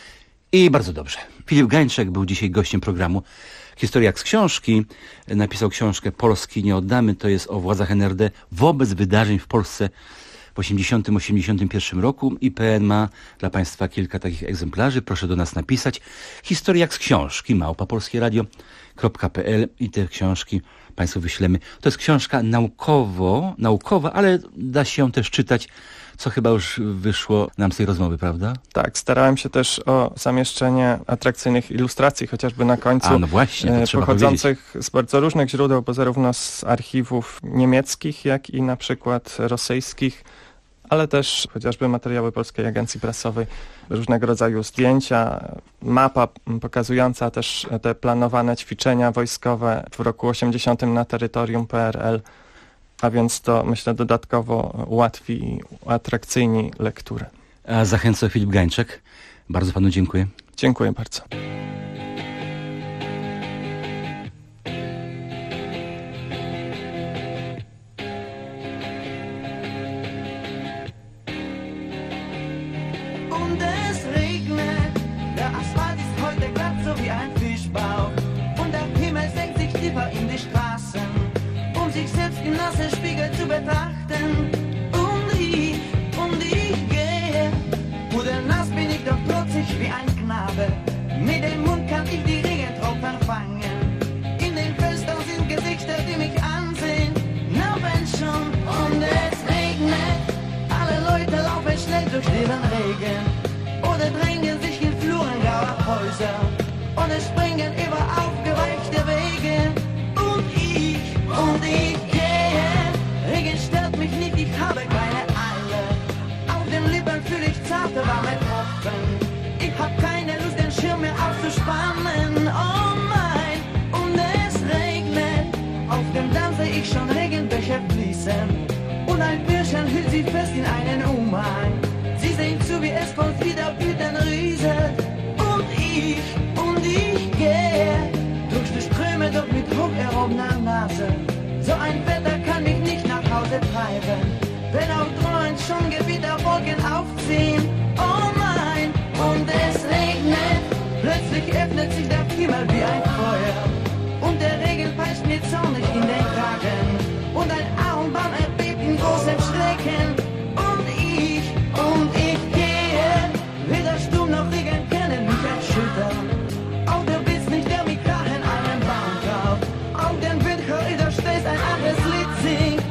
I bardzo dobrze. Filip Gańczek był dzisiaj gościem programu Historia jak z książki. Napisał książkę Polski nie oddamy. To jest o władzach NRD wobec wydarzeń w Polsce w 1980-1981 roku. IPN ma dla państwa kilka takich egzemplarzy. Proszę do nas napisać. Historia jak z książki, @polskieradio.pl i te książki państwu wyślemy. To jest książka naukowa, ale da się ją też czytać, co chyba już wyszło nam z tej rozmowy, prawda? Tak, starałem się też o zamieszczenie atrakcyjnych ilustracji, chociażby na końcu, no właśnie, pochodzących z bardzo różnych źródeł, bo zarówno z archiwów niemieckich, jak i na przykład rosyjskich, ale też chociażby materiały Polskiej Agencji Prasowej, różnego rodzaju zdjęcia, mapa pokazująca też te planowane ćwiczenia wojskowe w roku 80 na terytorium PRL, a więc to, myślę, dodatkowo ułatwi i uatrakcyjni lekturę. A zachęca Filip Gańczek. Bardzo panu dziękuję. Dziękuję bardzo. Spiegel zu betrachten und ich gehe. Pudelnass bin ich doch trotzig wie ein Knabe. Mit dem Mund kann ich die Regentropfen fangen. In den Fenstern sind Gesichter, die mich ansehen. Na wenn schon und es regnet, alle Leute laufen schnell durch den Regen oder drängen sich in Fluren grauer Häuser und es springen überauf Eisen und ein Bierchen hält sie fest in einen Umhang. Sie sehen zu, wie es von wieder wütend rieselt. Und ich gehe durch die Ströme, doch mit hoch erhobener Nase. So ein Wetter kann mich nicht nach Hause treiben, wenn auch drohend schon Gewitterwolken aufziehen. Oh nein, und es regnet. Plötzlich öffnet sich der Himmel wie ein Feuer und der Regen peitscht mir zornig in den Kragen und ein Ahornbaum erbebt in großem Schrecken. Und ich gehe, weder Sturm noch Regen können mich erschüttern. Auch der Blitz nicht, der mich krachen einen Baum kauft. Auch den Windkorridor stehst ein anderes Lied singt.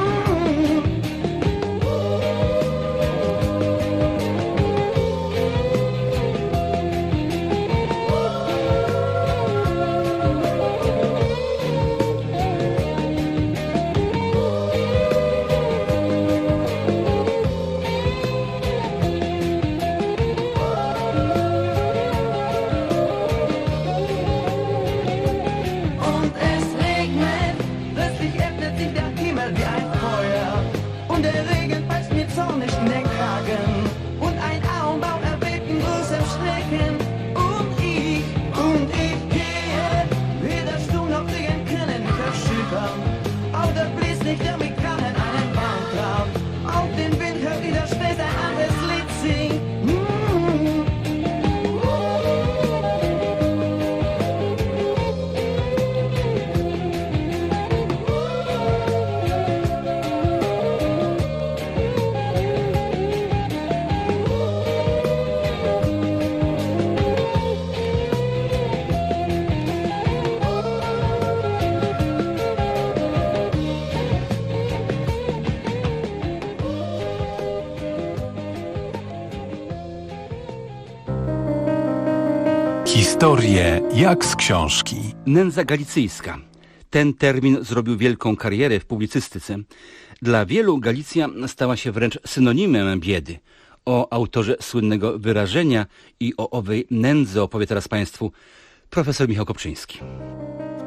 Historie jak z książki. Nędza galicyjska. Ten termin zrobił wielką karierę w publicystyce. Dla wielu Galicja stała się wręcz synonimem biedy. O autorze słynnego wyrażenia i o owej nędzy opowie teraz Państwu profesor Michał Kopczyński. W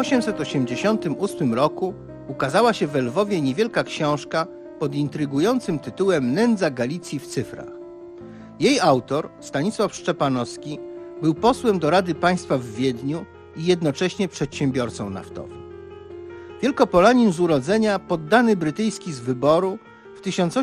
1888 roku ukazała się w Lwowie niewielka książka pod intrygującym tytułem Nędza Galicji w cyfrach. Jej autor, Stanisław Szczepanowski, był posłem do Rady Państwa w Wiedniu i jednocześnie przedsiębiorcą naftowym. Wielkopolanin z urodzenia, poddany brytyjski z wyboru, w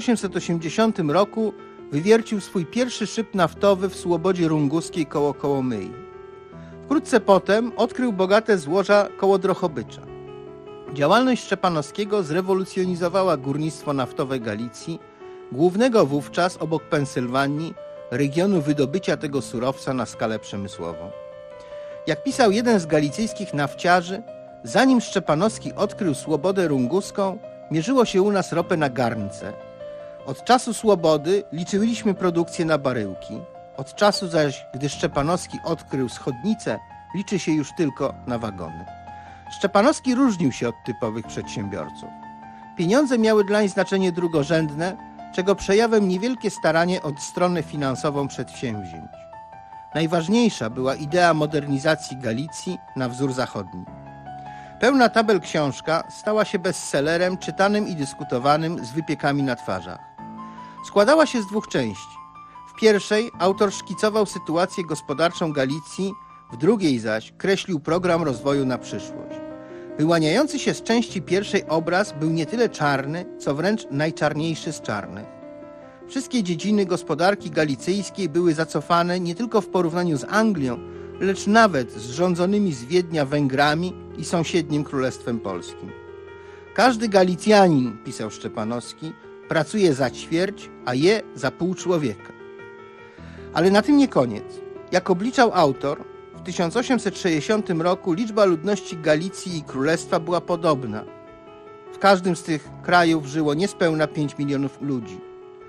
1880 roku wywiercił swój pierwszy szyb naftowy w Słobodzie Runguskiej koło Kołomyi. Wkrótce potem odkrył bogate złoża koło Drohobycza. Działalność Szczepanowskiego zrewolucjonizowała górnictwo naftowe Galicji, głównego wówczas obok Pensylwanii regionu wydobycia tego surowca na skalę przemysłową. Jak pisał jeden z galicyjskich nafciarzy, zanim Szczepanowski odkrył Słobodę Runguską, mierzyło się u nas ropę na garnce. Od czasu Słobody liczyliśmy produkcję na baryłki, od czasu zaś, gdy Szczepanowski odkrył Schodnicę, liczy się już tylko na wagony. Szczepanowski różnił się od typowych przedsiębiorców. Pieniądze miały dlań znaczenie drugorzędne, czego przejawem niewielkie staranie o stronę finansową przedsięwzięć. Najważniejsza była idea modernizacji Galicji na wzór zachodni. Pełna tabel książka stała się bestsellerem czytanym i dyskutowanym z wypiekami na twarzach. Składała się z dwóch części. W pierwszej autor szkicował sytuację gospodarczą Galicji, w drugiej zaś kreślił program rozwoju na przyszłość. Wyłaniający się z części pierwszej obraz był nie tyle czarny, co wręcz najczarniejszy z czarnych. Wszystkie dziedziny gospodarki galicyjskiej były zacofane nie tylko w porównaniu z Anglią, lecz nawet z rządzonymi z Wiednia Węgrami i sąsiednim Królestwem Polskim. Każdy Galicjanin, pisał Szczepanowski, pracuje za ćwierć, a je za pół człowieka. Ale na tym nie koniec. Jak obliczał autor, w 1860 roku liczba ludności Galicji i Królestwa była podobna. W każdym z tych krajów żyło niespełna 5 milionów ludzi.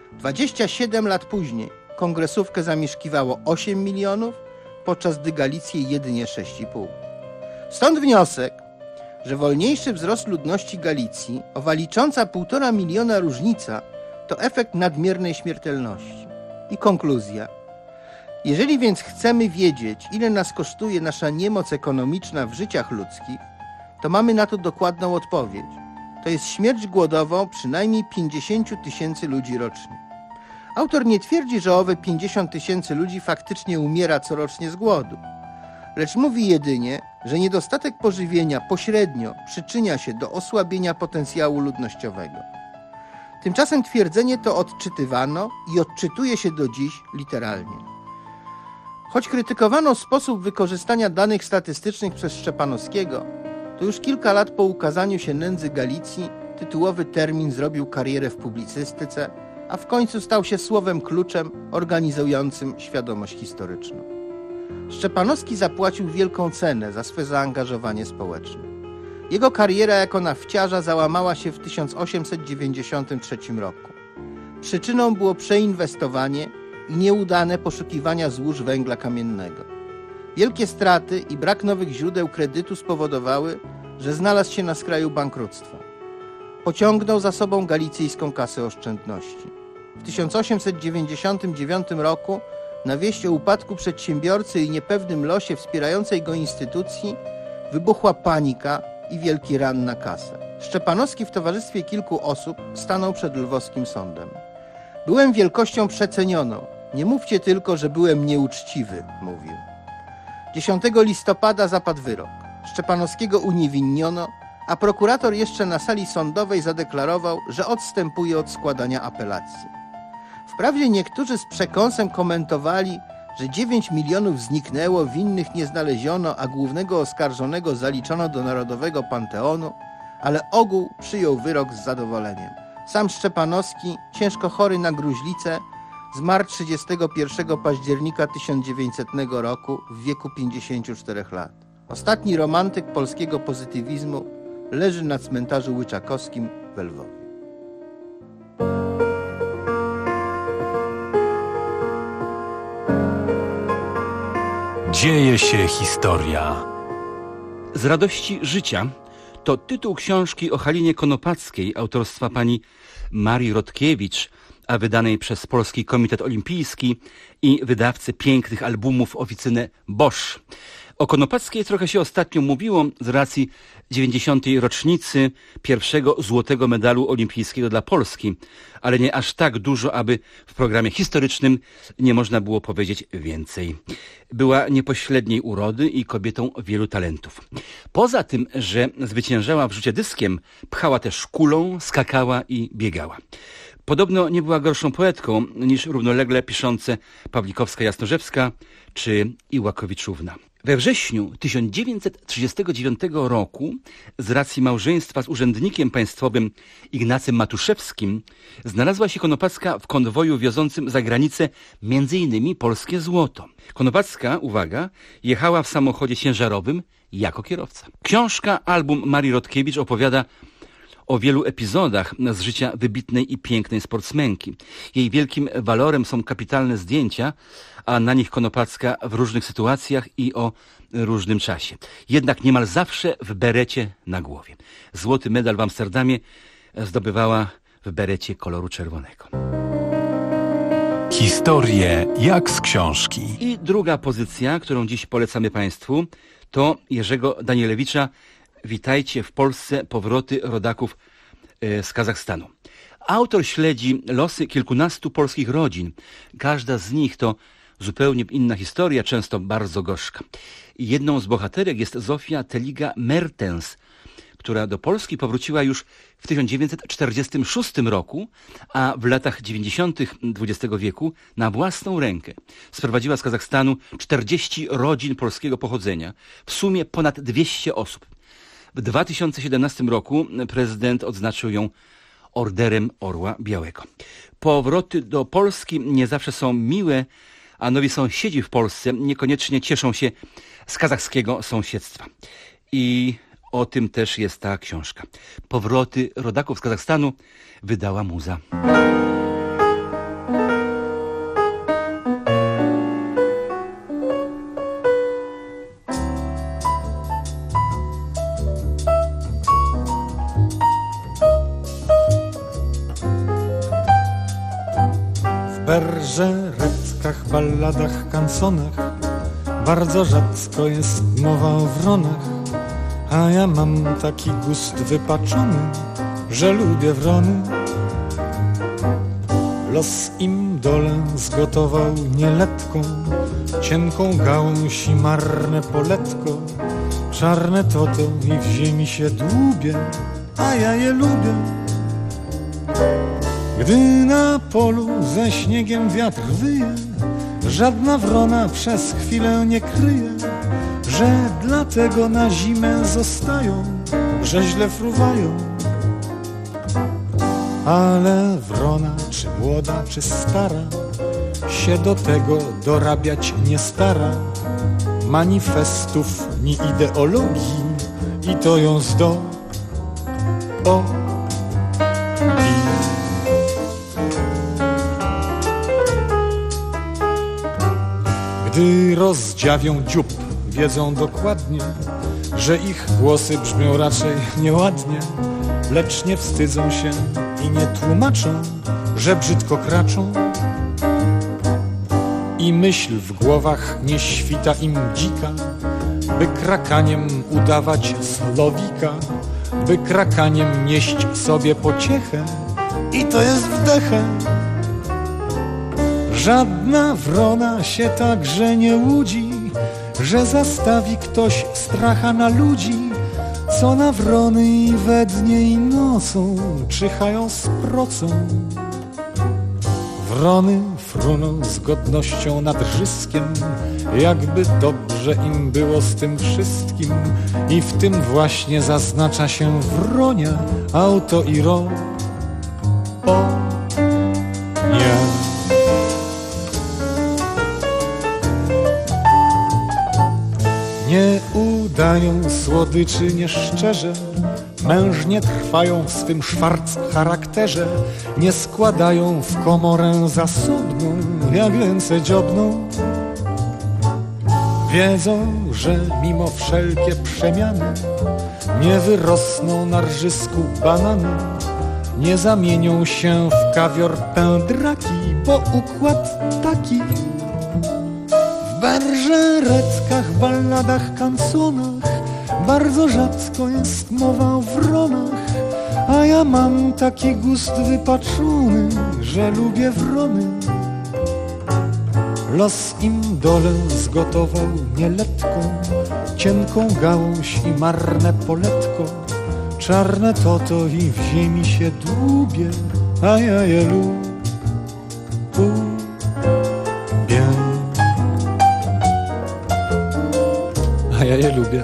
27 lat później kongresówkę zamieszkiwało 8 milionów, podczas gdy Galicję jedynie 6,5. Stąd wniosek, że wolniejszy wzrost ludności Galicji, owa licząca 1,5 miliona różnica, to efekt nadmiernej śmiertelności. I konkluzja. Jeżeli więc chcemy wiedzieć, ile nas kosztuje nasza niemoc ekonomiczna w życiach ludzkich, to mamy na to dokładną odpowiedź. to jest śmierć głodową przynajmniej 50 000 ludzi rocznie. Autor nie twierdzi, że owe 50 000 ludzi faktycznie umiera corocznie z głodu, lecz mówi jedynie, że niedostatek pożywienia pośrednio przyczynia się do osłabienia potencjału ludnościowego. Tymczasem twierdzenie to odczytywano i odczytuje się do dziś literalnie. Choć krytykowano sposób wykorzystania danych statystycznych przez Szczepanowskiego, to już kilka lat po ukazaniu się Nędzy Galicji tytułowy termin zrobił karierę w publicystyce, a w końcu stał się słowem kluczem organizującym świadomość historyczną. Szczepanowski zapłacił wielką cenę za swe zaangażowanie społeczne. Jego kariera jako nafciarza załamała się w 1893 roku. Przyczyną było przeinwestowanie i nieudane poszukiwania złóż węgla kamiennego. Wielkie straty i brak nowych źródeł kredytu spowodowały, że znalazł się na skraju bankructwa. Pociągnął za sobą galicyjską kasę oszczędności. W 1899 roku na wieść o upadku przedsiębiorcy i niepewnym losie wspierającej go instytucji wybuchła panika i wielki ran na kasę. Szczepanowski w towarzystwie kilku osób stanął przed lwowskim sądem. Byłem wielkością przecenioną. Nie mówcie tylko, że byłem nieuczciwy, mówił. 10 listopada zapadł wyrok. Szczepanowskiego uniewinniono, a prokurator jeszcze na sali sądowej zadeklarował, że odstępuje od składania apelacji. Wprawdzie niektórzy z przekąsem komentowali, że 9 milionów zniknęło, winnych nie znaleziono, a głównego oskarżonego zaliczono do Narodowego Panteonu, ale ogół przyjął wyrok z zadowoleniem. Sam Szczepanowski, ciężko chory na gruźlicę, zmarł 31 października 1900 roku w wieku 54 lat. Ostatni romantyk polskiego pozytywizmu leży na cmentarzu Łyczakowskim w Lwowie. Dzieje się historia. Z radości życia to tytuł książki o Halinie Konopackiej autorstwa pani Marii Rodkiewicz, a wydanej przez Polski Komitet Olimpijski i wydawcę pięknych albumów oficynę Bosch. O Konopackiej trochę się ostatnio mówiło z racji 90. rocznicy pierwszego złotego medalu olimpijskiego dla Polski, ale nie aż tak dużo, aby w programie historycznym nie można było powiedzieć więcej. Była niepośredniej urody i kobietą wielu talentów. Poza tym, że zwyciężała w rzucie dyskiem, pchała też kulą, skakała i biegała. Podobno nie była gorszą poetką niż równolegle piszące Pawlikowska-Jasnorzewska czy Iłakowiczówna. We wrześniu 1939 roku z racji małżeństwa z urzędnikiem państwowym Ignacym Matuszewskim znalazła się Konopacka w konwoju wiozącym za granicę m.in. polskie złoto. Konopacka, uwaga, jechała w samochodzie ciężarowym jako kierowca. Książka, album Marii Rodkiewicz opowiada o wielu epizodach z życia wybitnej i pięknej sportsmenki. Jej wielkim walorem są kapitalne zdjęcia, a na nich Konopacka w różnych sytuacjach i o różnym czasie. Jednak niemal zawsze w berecie na głowie. Złoty medal w Amsterdamie zdobywała w berecie koloru czerwonego. Historie jak z książki. I druga pozycja, którą dziś polecamy Państwu, to Jerzego Danielewicza Witajcie w Polsce, powroty rodaków z Kazachstanu. Autor śledzi losy kilkunastu polskich rodzin. Każda z nich to zupełnie inna historia, często bardzo gorzka. Jedną z bohaterek jest Zofia Teliga-Mertens, która do Polski powróciła już w 1946 roku, a w latach 90. XX wieku na własną rękę sprowadziła z Kazachstanu 40 rodzin polskiego pochodzenia, w sumie ponad 200 osób. W 2017 roku prezydent odznaczył ją Orderem Orła Białego. Powroty do Polski nie zawsze są miłe, a nowi sąsiedzi w Polsce niekoniecznie cieszą się z kazachskiego sąsiedztwa. I o tym też jest ta książka. Powroty rodaków z Kazachstanu wydała Muza. W berżereckach, balladach, kansonach bardzo rzadko jest mowa o wronach, a ja mam taki gust wypaczony, że lubię wrony. Los im dolę zgotował nieletką, cienką gałąź i marne poletko. Czarne toto i w ziemi się dłubie, a ja je lubię. Gdy na polu ze śniegiem wiatr wyje, żadna wrona przez chwilę nie kryje, że dlatego na zimę zostają, że źle fruwają. Ale wrona, czy młoda, czy stara, się do tego dorabiać nie stara. Manifestów ni ideologii i to ją Gdy rozdziawią dziób, wiedzą dokładnie, że ich głosy brzmią raczej nieładnie, lecz nie wstydzą się i nie tłumaczą, że brzydko kraczą. I myśl w głowach nie świta im dzika, by krakaniem udawać słowika, by krakaniem nieść sobie pociechę, i to jest wdechę. Żadna wrona się także nie łudzi, że zastawi ktoś stracha na ludzi, co na wrony i we dnie i nocą czyhają z procą. Wrony fruną z godnością nad wszystkim, jakby dobrze im było z tym wszystkim, i w tym właśnie zaznacza się wronia autoironia. Nie udają słodyczy nieszczerze, mężnie trwają w swym szwarc charakterze, nie składają w komorę zasobną, jak ręce dziobną. Wiedzą, że mimo wszelkie przemiany nie wyrosną na rżysku banany, nie zamienią się w kawior pędraki, bo układ taki. W berżereckach, balladach, kansonach bardzo rzadko jest mowa o wronach, a ja mam taki gust wypaczony, że lubię wrony. Los im dolę zgotował nieletką, cienką gałąź i marne poletko. Czarne toto i w ziemi się dłubie, a ja je lubię. A ja je lubię.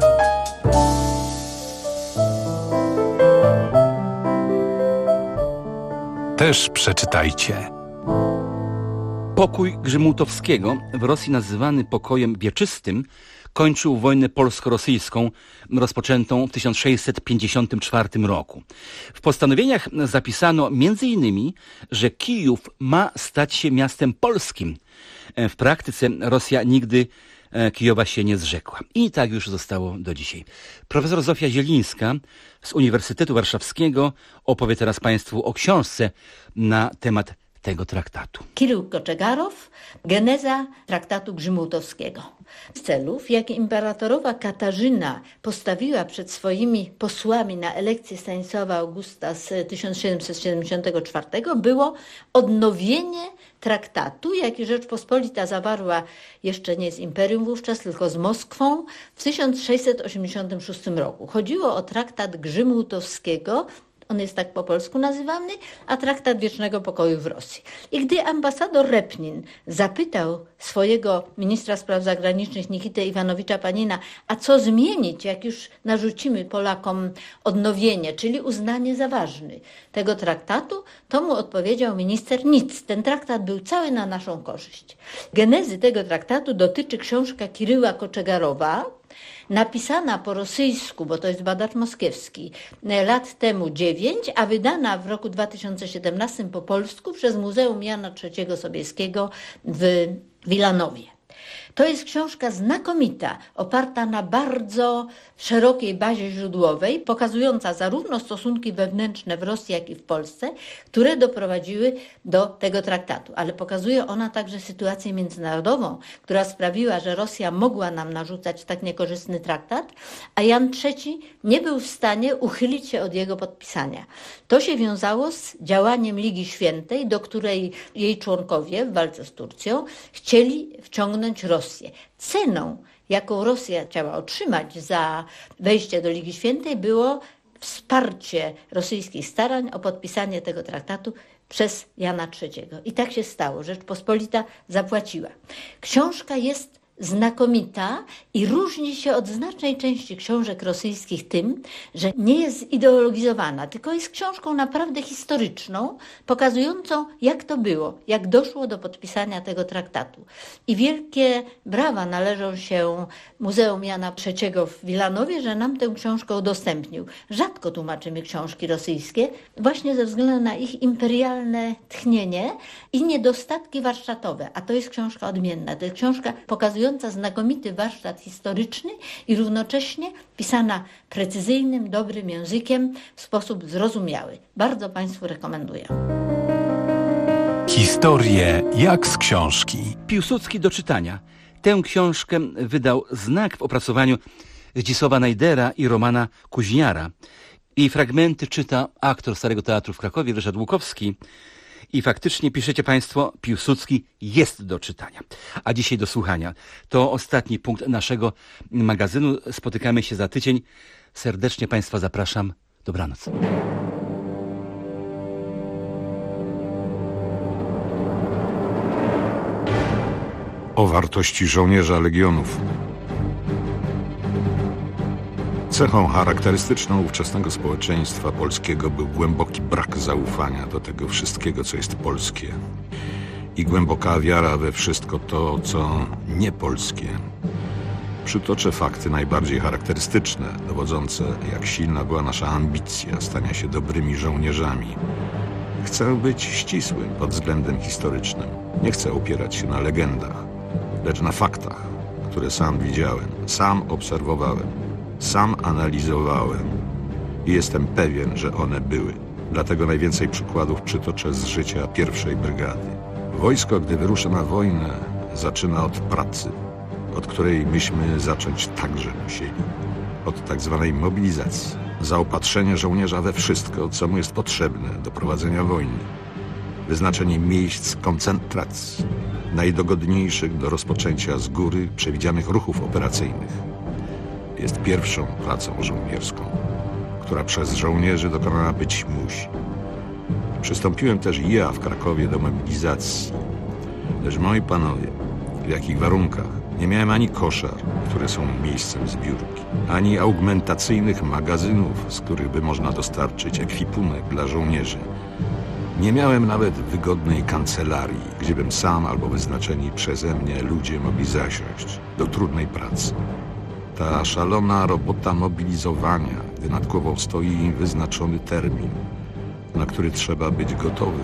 Też przeczytajcie. Pokój Grzymałtowskiego, w Rosji nazywany pokojem wieczystym, kończył wojnę polsko-rosyjską rozpoczętą w 1654 roku. W postanowieniach zapisano m.in., że Kijów ma stać się miastem polskim. W praktyce Rosja nigdy Kijowa się nie zrzekła. I tak już zostało do dzisiaj. Profesor Zofia Zielińska z Uniwersytetu Warszawskiego opowie teraz Państwu o książce na temat tego traktatu. Kirył Koczegarow, geneza traktatu Grzymałtowskiego. Z celów, jakie imperatorowa Katarzyna postawiła przed swoimi posłami na elekcję Stanisława Augusta z 1774 było odnowienie traktatu, jaki Rzeczpospolita zawarła jeszcze nie z imperium wówczas, tylko z Moskwą w 1686 roku. Chodziło o traktat Grzymałtowskiego, on jest tak po polsku nazywany, a traktat wiecznego pokoju w Rosji. I gdy ambasador Repnin zapytał swojego ministra spraw zagranicznych Nikitę Iwanowicza Panina, a co zmienić, jak już narzucimy Polakom odnowienie, czyli uznanie za ważny tego traktatu, to mu odpowiedział minister: nic, ten traktat był cały na naszą korzyść. Genezy tego traktatu dotyczy książka Kiryła Koczegarowa, napisana po rosyjsku, bo to jest badacz moskiewski, lat temu 9, a wydana w roku 2017 po polsku przez Muzeum Jana III Sobieskiego w Wilanowie. To jest książka znakomita, oparta na bardzo szerokiej bazie źródłowej, pokazująca zarówno stosunki wewnętrzne w Rosji, jak i w Polsce, które doprowadziły do tego traktatu. Ale pokazuje ona także sytuację międzynarodową, która sprawiła, że Rosja mogła nam narzucać tak niekorzystny traktat, a Jan III nie był w stanie uchylić się od jego podpisania. To się wiązało z działaniem Ligi Świętej, do której jej członkowie w walce z Turcją chcieli wciągnąć Rosję. Ceną, jaką Rosja chciała otrzymać za wejście do Ligi Świętej, było wsparcie rosyjskich starań o podpisanie tego traktatu przez Jana III. I tak się stało. Rzeczpospolita zapłaciła. Książka jest znakomita i różni się od znacznej części książek rosyjskich tym, że nie jest zideologizowana, tylko jest książką naprawdę historyczną, pokazującą, jak to było, jak doszło do podpisania tego traktatu. I wielkie brawa należą się Muzeum Jana III w Wilanowie, że nam tę książkę udostępnił. Rzadko tłumaczymy książki rosyjskie, właśnie ze względu na ich imperialne tchnienie i niedostatki warsztatowe, a to jest książka odmienna. To jest książka pokazująca znakomity warsztat historyczny i równocześnie pisana precyzyjnym, dobrym językiem w sposób zrozumiały. Bardzo Państwu rekomenduję. Historie jak z książki. Piłsudski do czytania. Tę książkę wydał Znak w opracowaniu Zdzisława Najdera i Romana Kuźniara. Jej fragmenty czyta aktor Starego Teatru w Krakowie Ryszard Łukowski. I faktycznie piszecie Państwo, Piłsudski jest do czytania. A dzisiaj do słuchania. To ostatni punkt naszego magazynu. Spotykamy się za tydzień. Serdecznie Państwa zapraszam. Dobranoc. O wartości żołnierza legionów. Cechą charakterystyczną ówczesnego społeczeństwa polskiego był głęboki brak zaufania do tego wszystkiego, co jest polskie, i głęboka wiara we wszystko to, co nie polskie. Przytoczę fakty najbardziej charakterystyczne, dowodzące, jak silna była nasza ambicja stania się dobrymi żołnierzami. Chcę być ścisłym pod względem historycznym. Nie chcę opierać się na legendach, lecz na faktach, które sam widziałem, sam obserwowałem, sam analizowałem i jestem pewien, że one były. Dlatego najwięcej przykładów przytoczę z życia pierwszej brygady. Wojsko, gdy wyrusza na wojnę, zaczyna od pracy, od której myśmy zacząć także musieli. Od tak zwanej mobilizacji. Zaopatrzenie żołnierza we wszystko, co mu jest potrzebne do prowadzenia wojny. Wyznaczenie miejsc koncentracji, najdogodniejszych do rozpoczęcia z góry przewidzianych ruchów operacyjnych. Jest pierwszą pracą żołnierską, która przez żołnierzy dokonana być musi. Przystąpiłem też i ja w Krakowie do mobilizacji, lecz moi panowie, w jakich warunkach? Nie miałem ani koszar, które są miejscem zbiórki, ani augmentacyjnych magazynów, z których by można dostarczyć ekwipunek dla żołnierzy. Nie miałem nawet wygodnej kancelarii, gdzie bym sam albo wyznaczeni przeze mnie ludzie mogli zasiąść do trudnej pracy. Ta szalona robota mobilizowania, gdy nad głową stoi wyznaczony termin, na który trzeba być gotowym.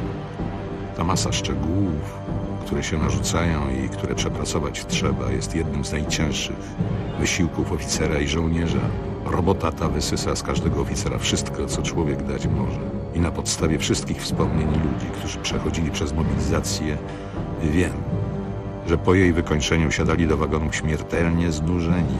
Ta masa szczegółów, które się narzucają i które przepracować trzeba, jest jednym z najcięższych wysiłków oficera i żołnierza. Robota ta wysysa z każdego oficera wszystko, co człowiek dać może. I na podstawie wszystkich wspomnień ludzi, którzy przechodzili przez mobilizację, wiem, że po jej wykończeniu siadali do wagonów śmiertelnie znużeni,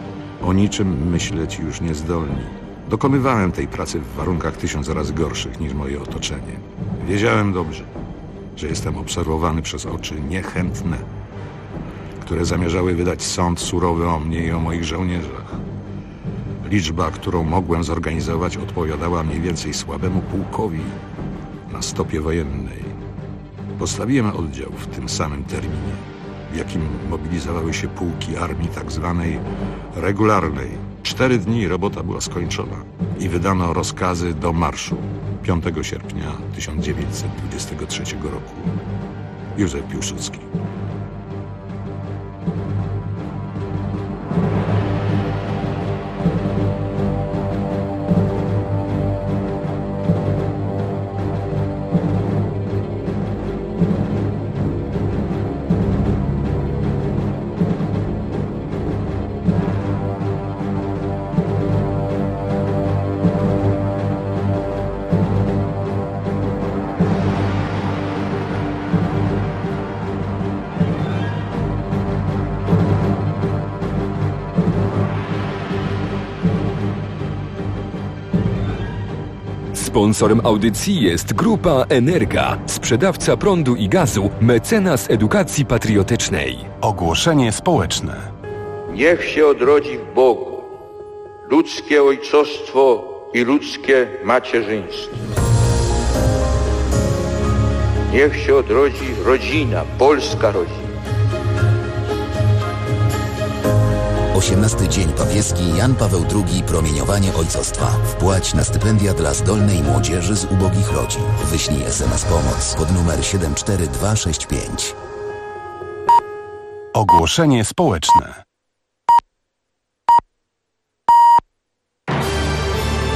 o niczym myśleć już niezdolni. Dokonywałem tej pracy w warunkach 1000 razy gorszych niż moje otoczenie. Wiedziałem dobrze, że jestem obserwowany przez oczy niechętne, które zamierzały wydać sąd surowy o mnie i o moich żołnierzach. Liczba, którą mogłem zorganizować, odpowiadała mniej więcej słabemu pułkowi na stopie wojennej. Postawiłem oddział w tym samym terminie, w jakim mobilizowały się pułki armii tak zwanej regularnej. 4 dni robota była skończona i wydano rozkazy do marszu 5 sierpnia 1923 roku. Józef Piłsudski. Sponsorem audycji jest Grupa Energa, sprzedawca prądu i gazu, mecenas edukacji patriotycznej. Ogłoszenie społeczne. Niech się odrodzi w Bogu ludzkie ojcostwo i ludzkie macierzyństwo. Niech się odrodzi rodzina, polska rodzina. 18 dzień papieski Jan Paweł II promieniowanie ojcostwa. Wpłać na stypendia dla zdolnej młodzieży z ubogich rodzin. Wyślij SMS pomoc pod numer 74265. Ogłoszenie społeczne.